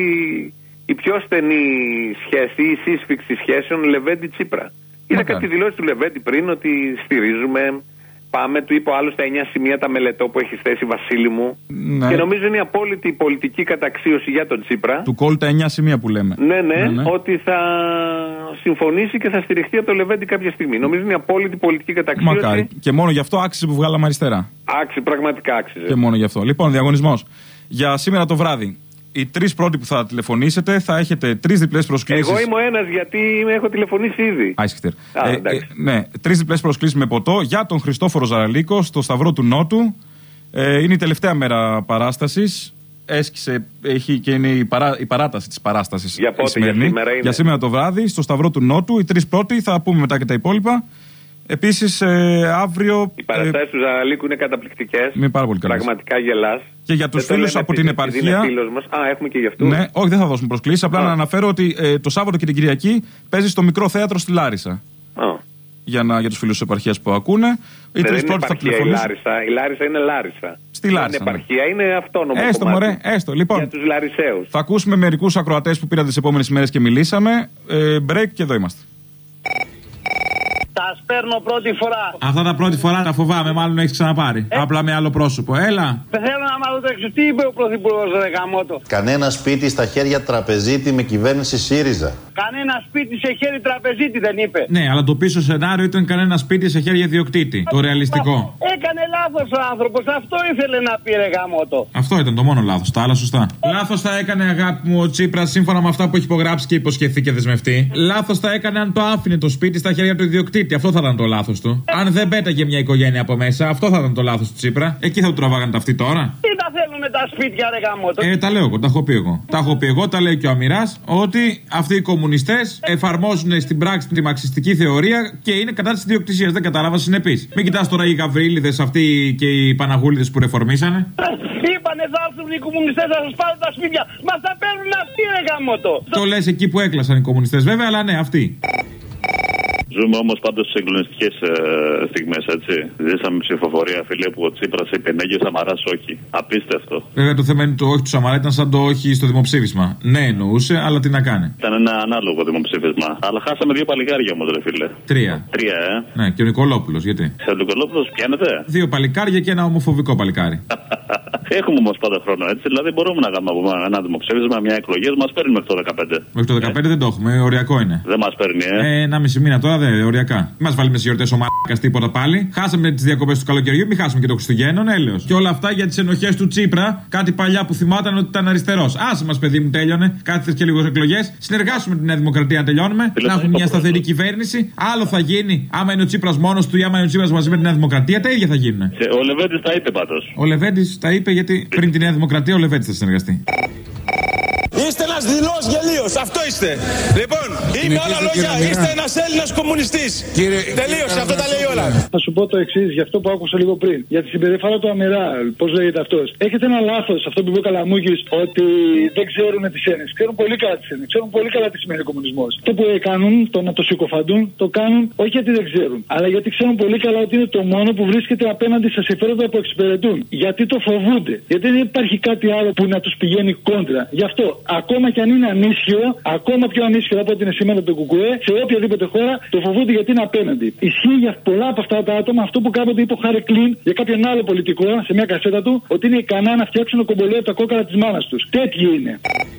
η πιο στενή σχέση, η σύσφυξη σχέσεων Λεβέντη-Τσίπρα. Είδα κάτι δηλώσει του Λεβέντη πριν ότι στηρίζουμε. Πάμε, του είπε ο άλλος τα εννιά σημεία τα μελετώ που έχει θέσει, Βασίλη μου. Ναι. Και νομίζω είναι η απόλυτη πολιτική καταξίωση για τον Τσίπρα. Του κόλλου τα εννιά σημεία που λέμε. Ναι, ναι, ναι, ναι, ότι θα συμφωνήσει και θα στηριχτεί από το Λεβέντη κάποια στιγμή. Νομίζω είναι η απόλυτη πολιτική καταξίωση. Μακάρι. Και μόνο γι' αυτό άξιζε που βγάλαμε αριστερά. Άξιζε, πραγματικά άξιζε. Και μόνο γι' αυτό. Λοιπόν, διαγωνισμός. Για σήμερα το βράδυ. Οι τρεις πρώτοι που θα τηλεφωνήσετε θα έχετε τρεις διπλές προσκλήσεις. Εγώ είμαι ο ένας γιατί έχω τηλεφωνήσει ήδη. Α, ε, ε, ναι, τρεις διπλές προσκλήσεις με ποτό για τον Χριστόφορο Ζαραλίκο στο Σταυρό του Νότου. Ε, είναι η τελευταία μέρα παράστασης. Έσκησε, έχει και είναι η, παρά, η παράταση της παράστασης. Για πότε, για σήμερα είναι? Για σήμερα το βράδυ στο Σταυρό του Νότου. Οι τρεις πρώτοι, θα πούμε μετά και τα υπόλοιπα. Επίσης, ε, αύριο. Οι παραστάσεις ε, του Ζαραλίκου είναι καταπληκτικές. Είναι πάρα πολύ καλές. Πραγματικά γελάς. Και για τους φίλους από την επαρχία. Μας. Α, έχουμε και γι' αυτούς. Ναι, όχι, δεν θα δώσουμε προσκλήσεις. Απλά Α. να αναφέρω ότι ε, το Σάββατο και την Κυριακή παίζει στο μικρό θέατρο στη Λάρισα. Α. Για, να, για τους φίλους της επαρχίας που ακούνε. Οι τρεις πρώτοι θα τηλεφωνήσουν. Η Λάρισα. η Λάρισα είναι Λάρισα. Στη Λάρισα. Η επαρχία είναι αυτόνομο. Έστω, μωρέ, έστω. Λοιπόν, για τους Λαρισαίους. Θα ακούσουμε μερικούς ακροατές που πήραν τις επόμενες ημέρες και μιλήσαμε. Ε, break και εδώ είμαστε. Τα Σας παίρνω πρώτη φορά. Αυτά τα πρώτη φορά τα φοβάμαι, μάλλον έχεις ξαναπάρει. Ε? Απλά με άλλο πρόσωπο. Έλα. Θέλω να μάθω το εξής. Τι είπε ο Πρωθυπουργός ρε γαμώτο? Κανένα σπίτι στα χέρια τραπεζίτη με κυβέρνηση ΣΥΡΙΖΑ. Κανένα σπίτι σε χέρι τραπεζίτη δεν είπε. Ναι, αλλά το πίσω σενάριο ήταν κανένα σπίτι σε χέρια ιδιοκτήτη. Το ρεαλιστικό. Έκανε λάθος ο άνθρωπος. Αυτό ήθελε να πει ρε γαμώτο. Αυτό ήταν το μόνο λάθος. Τα άλλα σωστά. Λάθος θα έκανε, αγάπη μου, ο Τσίπρας σύμφωνα με αυτά που έχει υπογράψει και υποσχεθεί και δεσμευτεί. Λάθος θα έκανε αν το άφηνε το σπίτι στα χέρια του ιδιοκτήτη. Αυτό θα ήταν το λάθος του. Αν δεν πέταγε μια οικογένεια από μέσα, αυτό θα ήταν το λάθος του Τσίπρα. Εκεί θα του τραβάγανε τα αυτή τώρα. Τι τα θέλουν τα σπίτια ρε γαμώτο? Ε, τα λέω εγώ, τα έχω πει εγώ. Τα έχω πει εγώ, τα λέει και ο Αμυράς, ότι αυτοί οι κομμουνιστές εφαρμόζουν στην πράξη τη μαξιστική θεωρία και είναι κατά της ιδιοκτησίας. Δεν κατάλαβα, συνεπής. Μην κοιτάς τώρα οι Γαβρίλιδες αυτοί και οι Παναγούλιδες που ρεφορμήσανε. Είπανε θα έρθουν οι κομμουνιστές να σας πάρουν τα σπίτια. Μα θα παίρνουν αυτοί ρε γαμώτο. Το λες εκεί που έκλασαν οι κομμουνιστές βέβαια, αλλά ναι, αυτοί. Ζούμε όμως πάντως σε συγκλονιστικές ε, στιγμές, έτσι. Ζήσαμε ψηφοφορία, φίλε, που ο Τσίπρας είπε ναι και ο Σαμαράς όχι. Απίστευτο. Βέβαια το θέμα είναι το όχι του Σαμαρά ήταν σαν το όχι στο δημοψήφισμα. Ναι, εννοούσε, αλλά τι να κάνει. Ήταν ένα ανάλογο δημοψήφισμα. Αλλά χάσαμε δύο παλικάρια όμως, ρε φίλε. Τρία. Τρία, ε. Ναι, και ο Νικολόπουλος, γιατί. Σε ο Νικολόπουλος πιάνετε. Δύο παλικάρια και ένα ομοφοβικό παλικάρι. Έχουμε όμως πάντα χρόνο, έτσι. Δηλαδή μπορούμε να κάνουμε ένα δημοψήφισμα, μια εκλογή, μας παίρνει μέχρι το δεκαπέντε. Μέχρι το δεκαπέντε ε. δεν το έχουμε, οριακό είναι. Δεν μας παίρνει, ε. ε ένα μισή μήνα τώρα, δεν οριακά. Μην μας βάλει με στις γιορτές ο μαλάκας τίποτα πάλι. Χάσαμε τις διακοπές του καλοκαιριού, μην χάσουμε και το Χριστουγέννων, έλεος. Και όλα αυτά για τις ενοχές του Τσίπρα, κάτι παλιά που θυμόταν ότι ήταν αριστερός. Άσε μας, παιδί μου, τέλειωνε. Κάθε και λίγο εκλογές. Συνεργάσουμε την Νέα Δημοκρατία να τελειώνουμε. Να έχουμε μια σταθερή κυβέρνηση. Άλλο θα γίνει άμα είναι ο Τσίπρας μόνος του ή άμα είναι ο Τσίπρας μαζί με την Νέα Δημοκρατία. Τα ίδια θα γίνουν. Ο Λεβέντης τα είπε πάντως. Ο Λεβέντης τα είπε γιατί πριν τη Νέα Δημοκρατία ο Λεβέντης θα συνεργαστεί. Είστε ένας δειλός γελίος, αυτό είστε. Λοιπόν, είμαι όλα λόγια, είστε ένας Έλληνας κομμουνιστής. Τελείωσε, αυτό τα λέει όλα. Θα σου πω το εξής, για αυτό που άκουσα λίγο πριν. Για τη συμπεριφορά του Αμυρά, πώς λέγεται αυτός. Έχετε ένα λάθος, αυτό που είπε ο Καλαμούκης, ότι δεν ξέρουν τις έννοιες. Ξέρουν πολύ καλά τις έννοιες. Ξέρουν πολύ καλά τι σημαίνει κομμουνισμός. Το που κάνουν, το να το συκοφαντούν, το κάνουν όχι γιατί δεν ξέρουν, αλλά γιατί ξέρουν πολύ καλά ότι είναι το μόνο που βρίσκεται απέναντι στα συμφέροντα που εξυπηρετούν. Γιατί το φοβούνται. Γιατί δεν υπάρχει κάτι άλλο που να τους πηγαίνει κόντρα. Γι' αυτό. Ακόμα και αν είναι ανίσχυο, ακόμα πιο ανίσχυο από ό,τι είναι σήμερα το Κουκουέ, σε οποιαδήποτε χώρα το φοβούνται γιατί είναι απέναντι. Ισχύει για πολλά από αυτά τα άτομα αυτό που κάποτε είπε ο Χάρη Κλίν για κάποιον άλλο πολιτικό σε μια κασέτα του, ότι είναι ικανά να φτιάξουν κομπολέ από τα κόκκαλα τη μάνα του. Τέτοιοι είναι.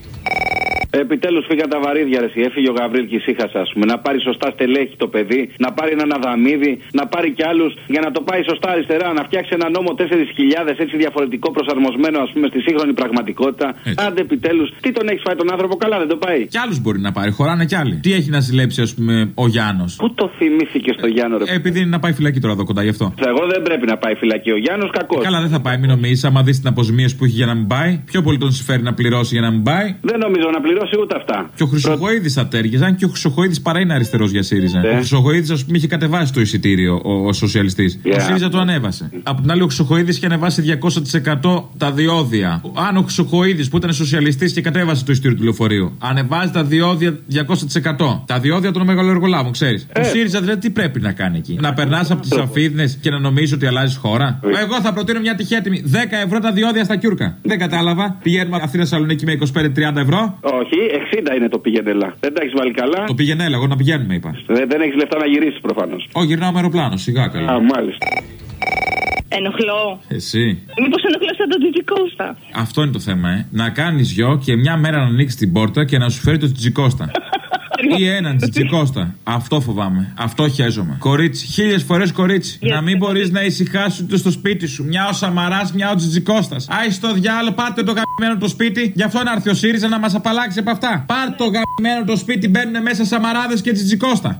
Επιτέλους φύγαν τα βαρύδια, ρε. Έφυγε ο Γαβρίλ και ησύχασε, ας πούμε. Να πάρει σωστά στελέχη το παιδί, να πάρει έναν Αδαμίδη, να πάρει κι άλλους για να το πάει σωστά αριστερά. Να φτιάξει ένα νόμο τέσσερις χιλιάδες έτσι διαφορετικό, προσαρμοσμένο, ας πούμε, στη σύγχρονη πραγματικότητα. Έτσι. Άντε επιτέλους, τι τον έχει φάει τον άνθρωπο, καλά δεν το πάει. Κι άλλους μπορεί να πάρει, χωράνε κι άλλοι. Τι έχει να ζηλέψει, ας πούμε, ο Γιάννος. Πού το θυμήθηκε στο Γιάννο, ρε. Επειδή είναι να πάει φυλακή τώρα εδώ κοντά γι' αυτό. Εγώ δεν πρέπει να πάει φυλακή. Ο Γιάννος κακός. Καλά, δεν θα πάει, μην νομίζει. Άμα δει την αποζημίωση που έχει για να μην πάει, πιο πολύ τον συμφέρει να πληρώσει για να μην πάει. Δεν νομίζω να πληρώσει ούτε αυτά. Και ο Χρυσοχοΐδης θα τέργεζε, αν και ο Χρυσοχοΐδης παρά είναι αριστερός για ΣΥΡΙΖΑ. Yeah. Ο Χρυσοχοΐδης, ας πούμε, είχε κατεβάσει το εισιτήριο ο, ο σοσιαλιστής. Yeah. Ο ΣΥΡΙΖΑ το ανέβασε. Mm. Απ' την άλλη, ο Χρυσοχοΐδης είχε ανεβάσει διακόσια τοις εκατό τα διόδια. Αν ο Χρυσοχοΐδης που ήταν σοσιαλιστής και κατέβασε το εισιτήριο του λεωφορείου, ανεβάζει τα διόδια διακόσια τοις εκατό. Τα διόδια των μεγαλοεργολάβων, ξέρεις. Yeah. Ο ΣΥΡΙΖΑ δηλαδή τι πρέπει να κάνει εκεί. Να περνάς από τις αφίδνες και να νομίζεις ότι αλλάζει χώρα. Yeah. Εγώ θα προτείνω μια τυχέτιμη. δέκα ευρώ τα διόδια στα Κιούρκα. Δεν κατάλαβα. Πηγαίνουμε Αθήνα Σαλονίκη με είκοσι πέντε τριάντα ευρώ. Όχι, εξήντα είναι το πηγενέλα. Δεν τα έχει βάλει καλά. Το πηγενέλα, εγώ να πηγαίνουμε, είπα. Δεν, δεν έχει λεφτά να γυρίσει προφανώς. Όχι, γυρνάω με αεροπλάνο, σιγά καλά. Α, μάλιστα. Ενοχλώ. Εσύ. Μήπως ενοχλώ σαν τον Τζιτζικώστα. Αυτό είναι το θέμα, ε. Να κάνεις γιο και μια μέρα να ανοίξει την πόρτα και να σου φέρει το Τζιτζικώστα. Ή έναν Τζιτζικώστα. Αυτό φοβάμαι. Αυτό χαίζομαι. Κορίτσι, χίλιες φορές κορίτσι. Yeah. Να μην μπορείς να ησυχάσεις ούτε στο σπίτι σου. Μια ο Σαμαράς, μια ο Τζιτζικώστας. Άι στο διάλο, πάρτε το γαμμένο το σπίτι. Γι' αυτό να έρθει ο ΣΥΡΙΖΑ να μας απαλλάξει από αυτά. Πάρτε το γαμμένο το σπίτι, μπαίνουν μέσα Σαμαράδες και Τζιτζικώστα.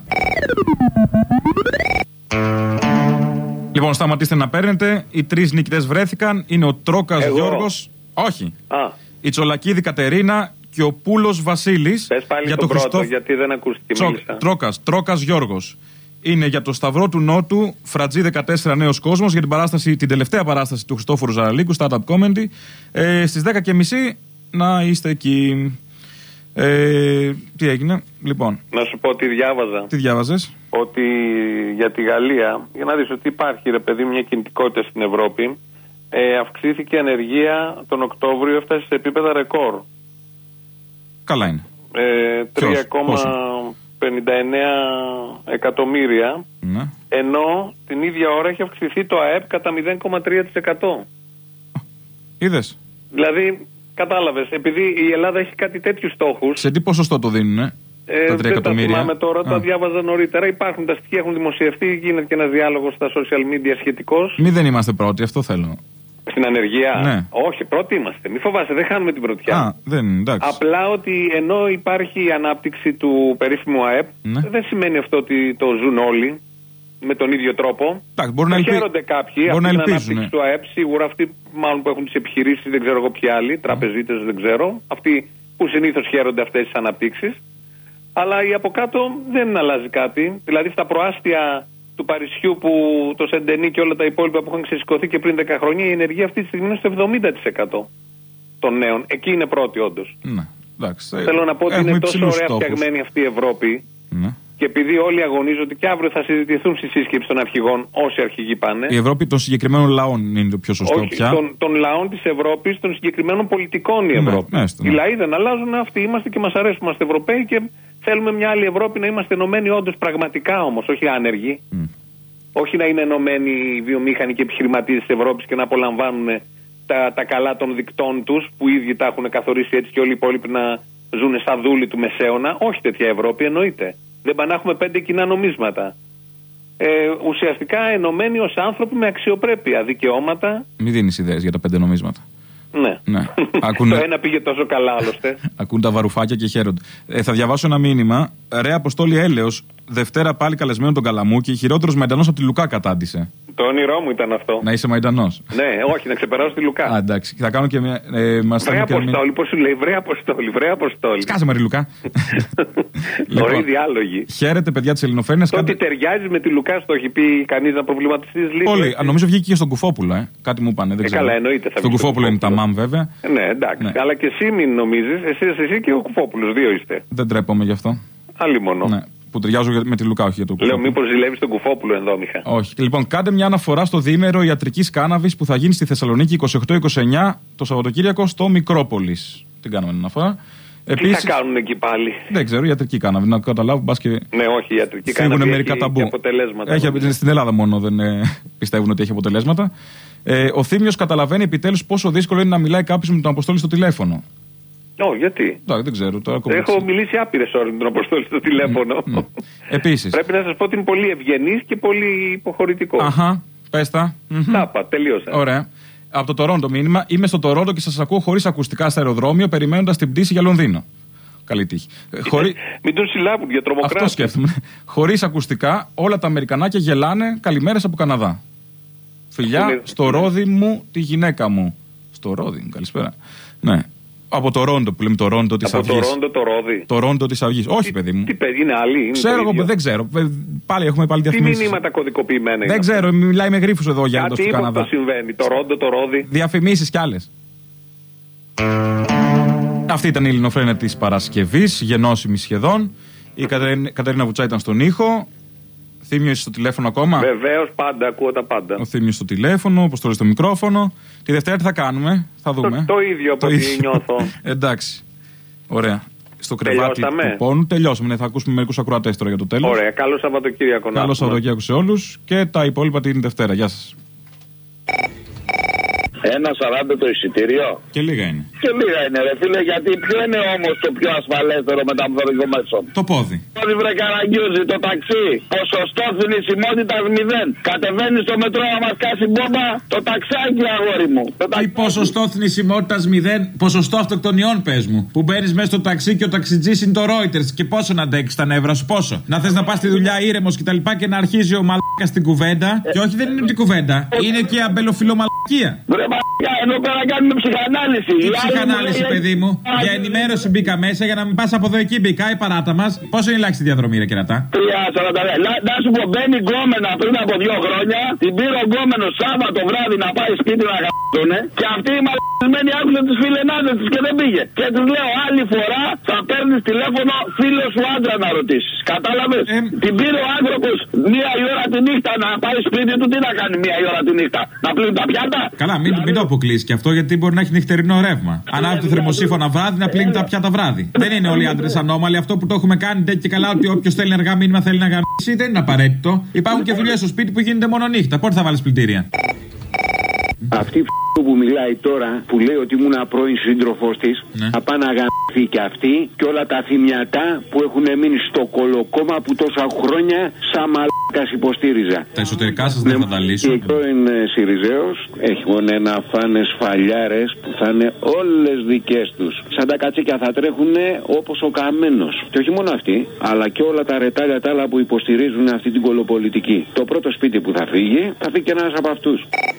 Λοιπόν, σταματήστε να παίρνετε. Οι τρεις νικητές βρέθηκαν. Είναι ο Τρόκας Γιώργος. Όχι. Α. Η Τσολακίδη Κατερίνα και ο Πούλος Βασίλης. Πες πάλι για τον το πρώτο, Χριστό... γιατί δεν ακούστηκε. Τσο... Τρόκας, Τρόκας Γιώργος. Είναι για το Σταυρό του Νότου, Φρατζή δεκατέσσερα Νέος Κόσμος, για την, παράσταση, την τελευταία παράσταση του Χριστόφορου Ζαραλίκου, Startup Comedy. Ε, στις δέκα και μισή να είστε εκεί. Ε, τι έγινε, λοιπόν. Να σου πω τι διάβαζα. Τι διάβαζες? Ότι για τη Γαλλία, για να δεις ότι υπάρχει, ρε παιδί, μια κινητικότητα στην Ευρώπη, ε, αυξήθηκε η ανεργία τον Οκτώβριο, έφτασε σε επίπεδα ρεκόρ. Καλά είναι. Ε, τρία, πενήντα εννέα εκατομμύρια. Ναι. Ενώ την ίδια ώρα έχει αυξηθεί το ΑΕΠ κατά μηδέν κόμμα τρία τοις εκατό. Είδες. Δηλαδή, κατάλαβες, επειδή η Ελλάδα έχει κάτι τέτοιους στόχους. Σε τι ποσοστό το δίνουνε, ε, τα τρία εκατομμύρια. Δεν τα θυμάμαι τώρα, Α. τα διάβαζα νωρίτερα. Υπάρχουν τα στοιχεία, έχουν δημοσιευτεί, γίνεται και ένας διάλογος στα social media σχετικός. Μη δεν είμαστε πρώτοι, αυτό θέλω. Στην ανεργία. Ναι. Όχι, πρώτοι είμαστε. Μη φοβάσαι, δεν χάνουμε την πρωτιά. Α, δεν, εντάξει. Απλά ότι ενώ υπάρχει η ανάπτυξη του περίφημου ΑΕΠ, ναι. δεν σημαίνει αυτό ότι το ζουν όλοι με τον ίδιο τρόπο. Εντάξει, μπορεί να ελπι... Χαίρονται κάποιοι από την ανάπτυξη του ΑΕΠ. Σίγουρα αυτοί μάλλον που έχουν τις επιχειρήσεις, δεν ξέρω εγώ ποιοι άλλοι, τραπεζίτες δεν ξέρω. Αυτοί που συνήθως χαίρονται αυτές τις αναπτύξεις. Αλλά η από κάτω δεν αλλάζει κάτι. Δηλαδή στα προάστια του Παρισιού που το Σεντενί και όλα τα υπόλοιπα που είχαν ξεσηκωθεί και πριν δέκα χρόνια, η ενεργεία αυτή τη στιγμή είναι στο εβδομήντα τοις εκατό των νέων. Εκεί είναι πρώτη όντως. Ναι, εντάξει. Θέλω να πω ότι είναι τόσο ωραία φτιαγμένη αυτή η Ευρώπη. Ναι. Και επειδή όλοι αγωνίζονται και αύριο θα συζητηθούν στη σύσκεψη των αρχηγών, όσοι αρχηγοί πάνε. Η Ευρώπη των συγκεκριμένων λαών είναι το πιο σωστό όχι, πια. Των, των λαών της Ευρώπης, των συγκεκριμένων πολιτικών η Ευρώπη. Ναι, ναι, ναι. Οι λαοί δεν αλλάζουν, αυτοί είμαστε και μας αρέσουν. Είμαστε Ευρωπαίοι και θέλουμε μια άλλη Ευρώπη να είμαστε ενωμένοι όντως πραγματικά όμως, όχι άνεργοι. Mm. Όχι να είναι ενωμένοι οι βιομήχανοι και επιχειρηματίες της Ευρώπης και να απολαμβάνουν τα, τα καλά των δικτών τους που οι ίδιοι τα έχουν καθορίσει έτσι και όλοι οι υπόλοιποι να ζουν σαν δούλοι του μεσαίωνα. Όχι τέτοια Ευρώπη, εννοείται. Δεν πάνε να έχουμε πέντε κοινά νομίσματα. Ε, ουσιαστικά ενωμένοι ως άνθρωποι με αξιοπρέπεια, δικαιώματα. Μην δίνεις ιδέες για τα πέντε νομίσματα. Ναι. ναι. Ακούνε... το ένα πήγε τόσο καλά άλλωστε. Ακούν τα βαρουφάκια και χαίρονται. Ε, θα διαβάσω ένα μήνυμα. Ρε Αποστόλη Έλεος, Δευτέρα πάλι καλεσμένο τον Καλαμούκη, χειρότερος Μαϊντανός από τη Λουκά κατάντησε. Το όνειρό μου ήταν αυτό. Να είσαι Μαϊντανός. Ναι, όχι, να ξεπεράσω τη Λουκά. Α, εντάξει. Θα κάνω και μια. Ε, βρε Αποστόλη, πώς σου λέει, βρε Αποστόλη, βρε Αποστόλη. Σκάσε Μαρή Λουκά. Ωραίοι διάλογοι. Χαίρετε, παιδιά της Ελληνοφρένειας. Το ότι ταιριάζει με τη Λουκά, το έχει πει κανείς να προβληματιστεί λίγο. Όλοι. Νομίζω βγήκε και στον Κουφόπουλο, ε. Κάτι μου είπανε. Δεν ε, καλά, εννοείται. Στον Κουφόπουλο είναι τα μαμ, βέβαια. Ναι, εντάξει. Ναι. Αλλά και εσύ μην νομίζεις, εσύ, εσύ και ο Κουφόπουλος, δύο είστε. Δεν τρέπομαι γι' αυτό. Άλλη μόνο. Ναι. Που ταιριάζω με τη Λουκά, όχι για το Κουφόπουλο. Λέω, μήπως ζηλεύεις τον Κουφόπουλο ενδόμηχα. Όχι. Λοιπόν, κάντε μια αναφορά στο διήμερο ιατρικής κάναβης που θα γίνει στη Θεσσαλονίκη είκοσι οκτώ είκοσι εννιά το Σαββατοκύριακο στο Μικρόπολης. Την κάνουμε την αναφορά. Τι Επίσης, θα κάνουν εκεί πάλι. Δεν ξέρω, ιατρική κάναβη. Να καταλάβω, μπας και. Ναι, όχι, ιατρική κάναβη. Μερικά ταμπού. Αποτελέσματα. Έχει, στην Ελλάδα μόνο δεν ε, πιστεύουν ότι έχει αποτελέσματα. Ε, ο Θήμιος καταλαβαίνει επιτέλους πόσο δύσκολο είναι να μιλάει κάποιος με τον Αποστόλη στο τηλέφωνο. Ω, γιατί. Τώρα, δεν ξέρω. Τώρα έχω μιλήσει άπειρες ώρες με τον Αποστόλη στο τηλέφωνο. Mm, mm. Επίσης. Πρέπει να σας πω ότι είναι πολύ ευγενής και πολύ υποχωρητικό. Αχα, πες τα. Τα είπα, τελείωσα. Ωραία. Από το Τορόντο μήνυμα. Είμαι στο Τορόντο και σας ακούω χωρίς ακουστικά στο αεροδρόμιο, περιμένοντας την πτήση για Λονδίνο. Καλή τύχη. Χωρί... Μην τον συλλάβουν για τρομοκράτη. Αυτό σκέφτομαι. Χωρίς ακουστικά, όλα τα Αμερικανάκια γελάνε καλημέρες από Καναδά. Φιλιά είναι... στο ρόδι μου τη γυναίκα μου. Στο ρόδι μου, καλησπέρα. Ναι. Από το Ρόντο που λέμε το Ρόντο της Αυγής. Από το Ρόντο το ρόδι. Το Ρόντο της Αυγής. Όχι, τι, παιδί μου. Τι παιδί, είναι άλλη. Είναι ξέρω εγώ, δεν ξέρω. Πάλι έχουμε πάλι διαφημίσεις. Τι μηνύματα κωδικοποιημένα. Δεν ξέρω, μιλάει με γρίφους εδώ για το του Καναδά. Τι συμβαίνει, το Ρόντο, το ρόδι. Διαφημίσεις κι άλλες. Αυτή ήταν η Ελληνοφρένεια της Παρασκευής, γενώσιμη σχεδόν. Η Κατερίνα Βουτσά ήταν στον ήχο. Θήμιο, είσαι στο τηλέφωνο ακόμα. Βεβαίως, πάντα, ακούω τα πάντα. Ο Θήμιος στο τηλέφωνο, ο Αποστόλης στο μικρόφωνο. Τη Δευτέρα τι θα κάνουμε, θα δούμε. Το, το ίδιο από ό,τι νιώθω. Εντάξει. Ωραία. Στο κρεβάτι του πόνου. Τελειώσαμε. Ναι, θα ακούσουμε μερικούς ακροατές τώρα για το τέλος. Ωραία. Καλό Σαββατοκύριακο. Καλό Σαββατοκύριακο σε όλους και τα υπόλοιπα την Δευτέρα. Γεια σας. Ένα σαράντα το εισιτήριο. Και λίγα είναι. Και λίγα είναι, ρε φίλε, γιατί ποιο είναι όμως το πιο ασφαλέστερο μεταφορικό μέσο? Το πόδι. Το πόδι, βρε Καραγκιόζη, το ταξί. Ποσοστό θνησιμότητας μηδέν. Κατεβαίνει στο μετρό να μας κάσει μπόμπα, το ταξάκι, αγόρι μου. Τι ποσοστό θνησιμότητας μηδέν, ποσοστό αυτοκτονιών, πες μου. Που μπαίνεις μέσα στο ταξί και ο ταξιτζής είναι το Reuters. Και πόσο να αντέξεις τα νεύρα σου, πόσο. Να θες να πας στη δουλειά ήρεμος και τα λοιπά και να αρχίζει ο μαλάκας την κουβέντα. Ε, και όχι, δεν είναι την κουβέντα. Είναι και αμπελοφιλομαλακία. Εδώ πέρα κάνουμε ψυχανάλυση. Τι ψυχανάλυση, παιδί μου. Για ενημέρωση μπήκα μέσα για να μην πας από εδώ εκεί μπήκα η παράτα μας. Πόσο είναι η ελάχιστη διαδρομή, ρε κερατά? τρία σαράντα. Να σου πω, μπαίνει γκόμενα πριν από δύο χρόνια. Την πήρε ο γκόμενο Σάββατο βράδυ να πάει σπίτι να γαμπτούνε. Και αυτή η μαλακισμένη άκουσε τις φιλενάδες της και δεν πήγε. Και της λέω, άλλη φορά θα παίρνεις τηλέφωνο φίλο σου άντρα να ρωτήσεις. Κατάλαβες? Ε... Την πήρε ο άνθρωπος μία η ώρα τη νύχτα να πάει σπίτι του. Τι να κάνει μία η ώρα τη νύχτα? Να πλύνει τα πιάτα? Καλά, μην, μην το αποκλείσει και αυτό, γιατί μπορεί να έχει νυχτερινό ρεύμα. Ανάβει το θερμοσύφωνα βράδυ να πλύνει τα πιάτα βράδυ. Δεν είναι όλοι οι άντρες ανώμαλοι. Αυτό που το έχουμε κάνει τέτοιο και καλά, ότι όποιος θέλει να αργά μήνυμα θέλει να γαμίσει, δεν είναι απαραίτητο. Υπάρχουν και δουλειές στο σπίτι που γίνεται μόνο νύχτα. Πότε θα βάλεις πλυντήρια? Αυτή η που μιλάει τώρα, που λέει ότι ήμουν πρώην σύντροφός της, ναι. Θα πάει να γαμηθεί και αυτή και όλα τα θυμιατά που έχουν μείνει στο κολοκόμα που τόσα χρόνια σαν μαλάκας υποστήριζα. Τα εσωτερικά σας δεν θα τα λύσουν. Και πρώην Σιριζέος έχει μόνο να φάνε σφαλιάρες που θα είναι όλες δικές τους. Σαν τα κατσίκια θα τρέχουν όπως ο καμένος. Και όχι μόνο αυτοί, αλλά και όλα τα ρετάλια τα άλλα που υποστηρίζουν αυτή την κολοπολιτική. Το πρώτο σπίτι που θα φύγει, θα φύγει και ένας από αυτούς.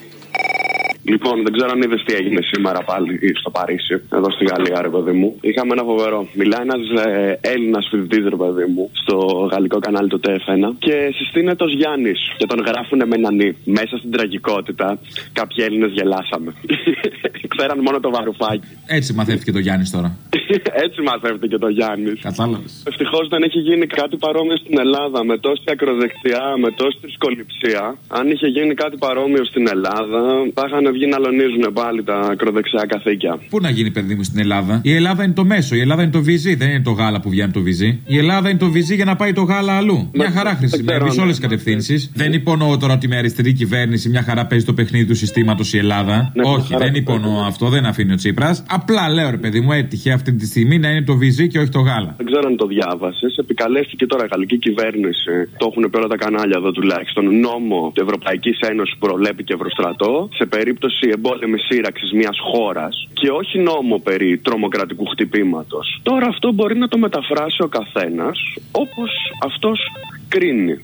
Λοιπόν, δεν ξέρω αν είδες τι έγινε σήμερα πάλι στο Παρίσι, εδώ στη Γαλλία, ρε παιδί μου. Είχαμε ένα φοβερό. Μιλάει ένας ε, Έλληνας φοιτητής, ρε παιδί μου, στο γαλλικό κανάλι του T F ένα και συστήνεται ως Γιάννης. Και τον γράφουνε με ένα νι. Μέσα στην τραγικότητα, κάποιοι Έλληνες γελάσαμε. Ξέραν μόνο το βαρουφάκι. Έτσι μαθεύτηκε το Γιάννης τώρα. Έτσι μαθεύτηκε το Γιάννης. Κατάλαβες. Ευτυχώς δεν έχει γίνει κάτι παρόμοιο στην Ελλάδα, με τόση ακροδεξιά, με τόση θρησκοληψία. Αν είχε γίνει κάτι παρόμοιο στην Ελλάδα, θα είχαν βγει να λονίζουν πάλι τα ακροδεξιά καθήκια. Πού να γίνει, παιδί μου, στην Ελλάδα? Η Ελλάδα είναι το μέσο, η Ελλάδα είναι το βυζί, δεν είναι το γάλα που βγαίνει το βυζί. Η Ελλάδα είναι το βυζί για να πάει το γάλα αλλού. Μια χαρά χρησιμεύει σε όλες τις κατευθύνσεις. Δεν υπονοώ τώρα ότι με αριστερή κυβέρνηση μια χαρά παίζει το παιχνίδι του συστήματος η Ελλάδα. Ναι, όχι, δεν υπονοώ αυτό, δεν αφήνει ο Τσίπρας. Απλά λέω, ρε παιδί μου, έτυχε αυτή τη στιγμή να είναι το βυζί και όχι το γάλα. Δεν ξέρω αν το διάβασες. Επικαλέστηκε τώρα η γαλλική κυβέρνηση. Το έχουν πει όλα τα κανάλια εδώ τουλάχιστον. Νόμο τη Ευρωπαϊκή Ένωση που προβλέπει και Ευρωστρατό σε περίπτωση εμπόλεμης σύραξης μιας χώρας και όχι νόμο περί τρομοκρατικού χτυπήματος. Τώρα αυτό μπορεί να το μεταφράσει ο καθένας όπως αυτός κρίνει.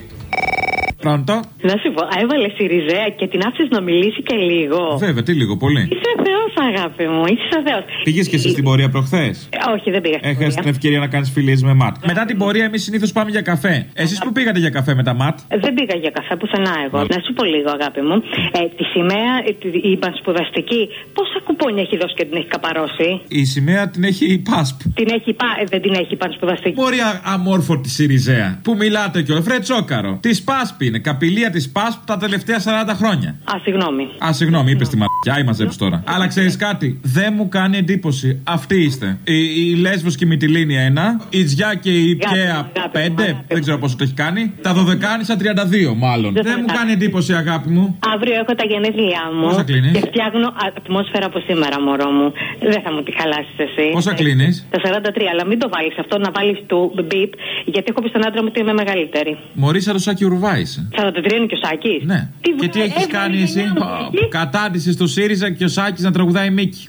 Πρώτο. Να σου πω, έβαλε Σιριζέα και την άφησες να μιλήσει και λίγο. Βέβαια, τι λίγο, πολύ. Είσαι θεός, αγάπη μου, είσαι θεός. Πήγες και εσύ στην πορεία προχθές? Ε, όχι, δεν πήγα. Έχασες την ευκαιρία να κάνεις φιλίες με ματ. Μετά την πορεία, εμείς συνήθως πάμε για καφέ. Εσείς που πήγατε για καφέ με τα ματ? Δεν πήγα για καφέ πουθενά εγώ. Να σου πω λίγο, αγάπη μου. Ε, τη σημαία, η πανσπουδαστική, πόσα κουπόνια έχει δώσει και την έχει καπαρώσει? Η σημαία την έχει η Πάσπ. Την έχει, δεν την έχει η πανσπουδαστική. Μπορεί αμόρφωτη Σιριζέα που μιλάτε κιόλα. Φρε τσόκαρο. Τη Πάσπ είναι. Καπηλεία τη Πάσπ τα τελευταία σαράντα χρόνια. Α, συγγνώμη. Α, συγγνώμη, είπε τη μαρτιά ή μαζέψει τώρα. Αλλά ξέρει κάτι, δεν μου κάνει εντύπωση. Αυτοί είστε. Η, η Λέσβος και η Μυτιλήνη ένα, η Τζιά και η Πιέα πέντε, δεν ξέρω πόσο το έχει κάνει. Τα Δωδεκάνησα τριάντα δύο μάλλον. Δεν, δεν μου κάνει εντύπωση, αγάπη μου. Αύριο έχω τα γενέθλιά μου. Πόσα κλείνεις? Και φτιάχνω ατμόσφαιρα από σήμερα, μωρό μου. Δεν θα μου τη χαλάσει εσύ. Πόσα κλείνεις? Τα σαράντα τρία, αλλά μην το βάλει αυτό, να βάλει του μπιπ, γιατί έχω πει στον άντρα μου ότι είμαι μεγαλύτερη. Μωρίσα το Σάκη Ουρβάη. σαράντα τρία είναι και ο Σάκης. Ναι. Τι και τι έχεις κάνει εσύ? Κατάντησε στο ΣΥΡΙΖΑ και ο Σάκης να τραγουδάει Μίκη.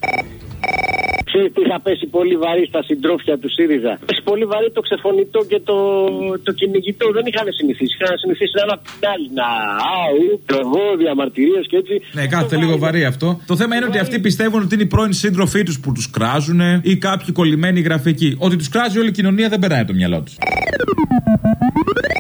Ξέρεις τι θα πέσει πολύ βαρύ στα συντρόφια του ΣΥΡΙΖΑ? Πέσει πολύ βαρύ το ξεφωνητό και το, το κυνηγητό. Δεν είχαν συνηθίσει. Είχαν συνηθίσει ένα πινάλι να αου, τραγώδια, μαρτυρίες και έτσι. Ναι, κάθεται λίγο βαρύ αυτό. Το θέμα είναι ότι αυτοί πιστεύουν ότι είναι οι πρώην σύντροφοί τους που τους κράζουν ή κάποιοι κολλημένοι γραφικοί. Ότι τους κράζει όλη η κοινωνία δεν περνάει το μυαλό τους.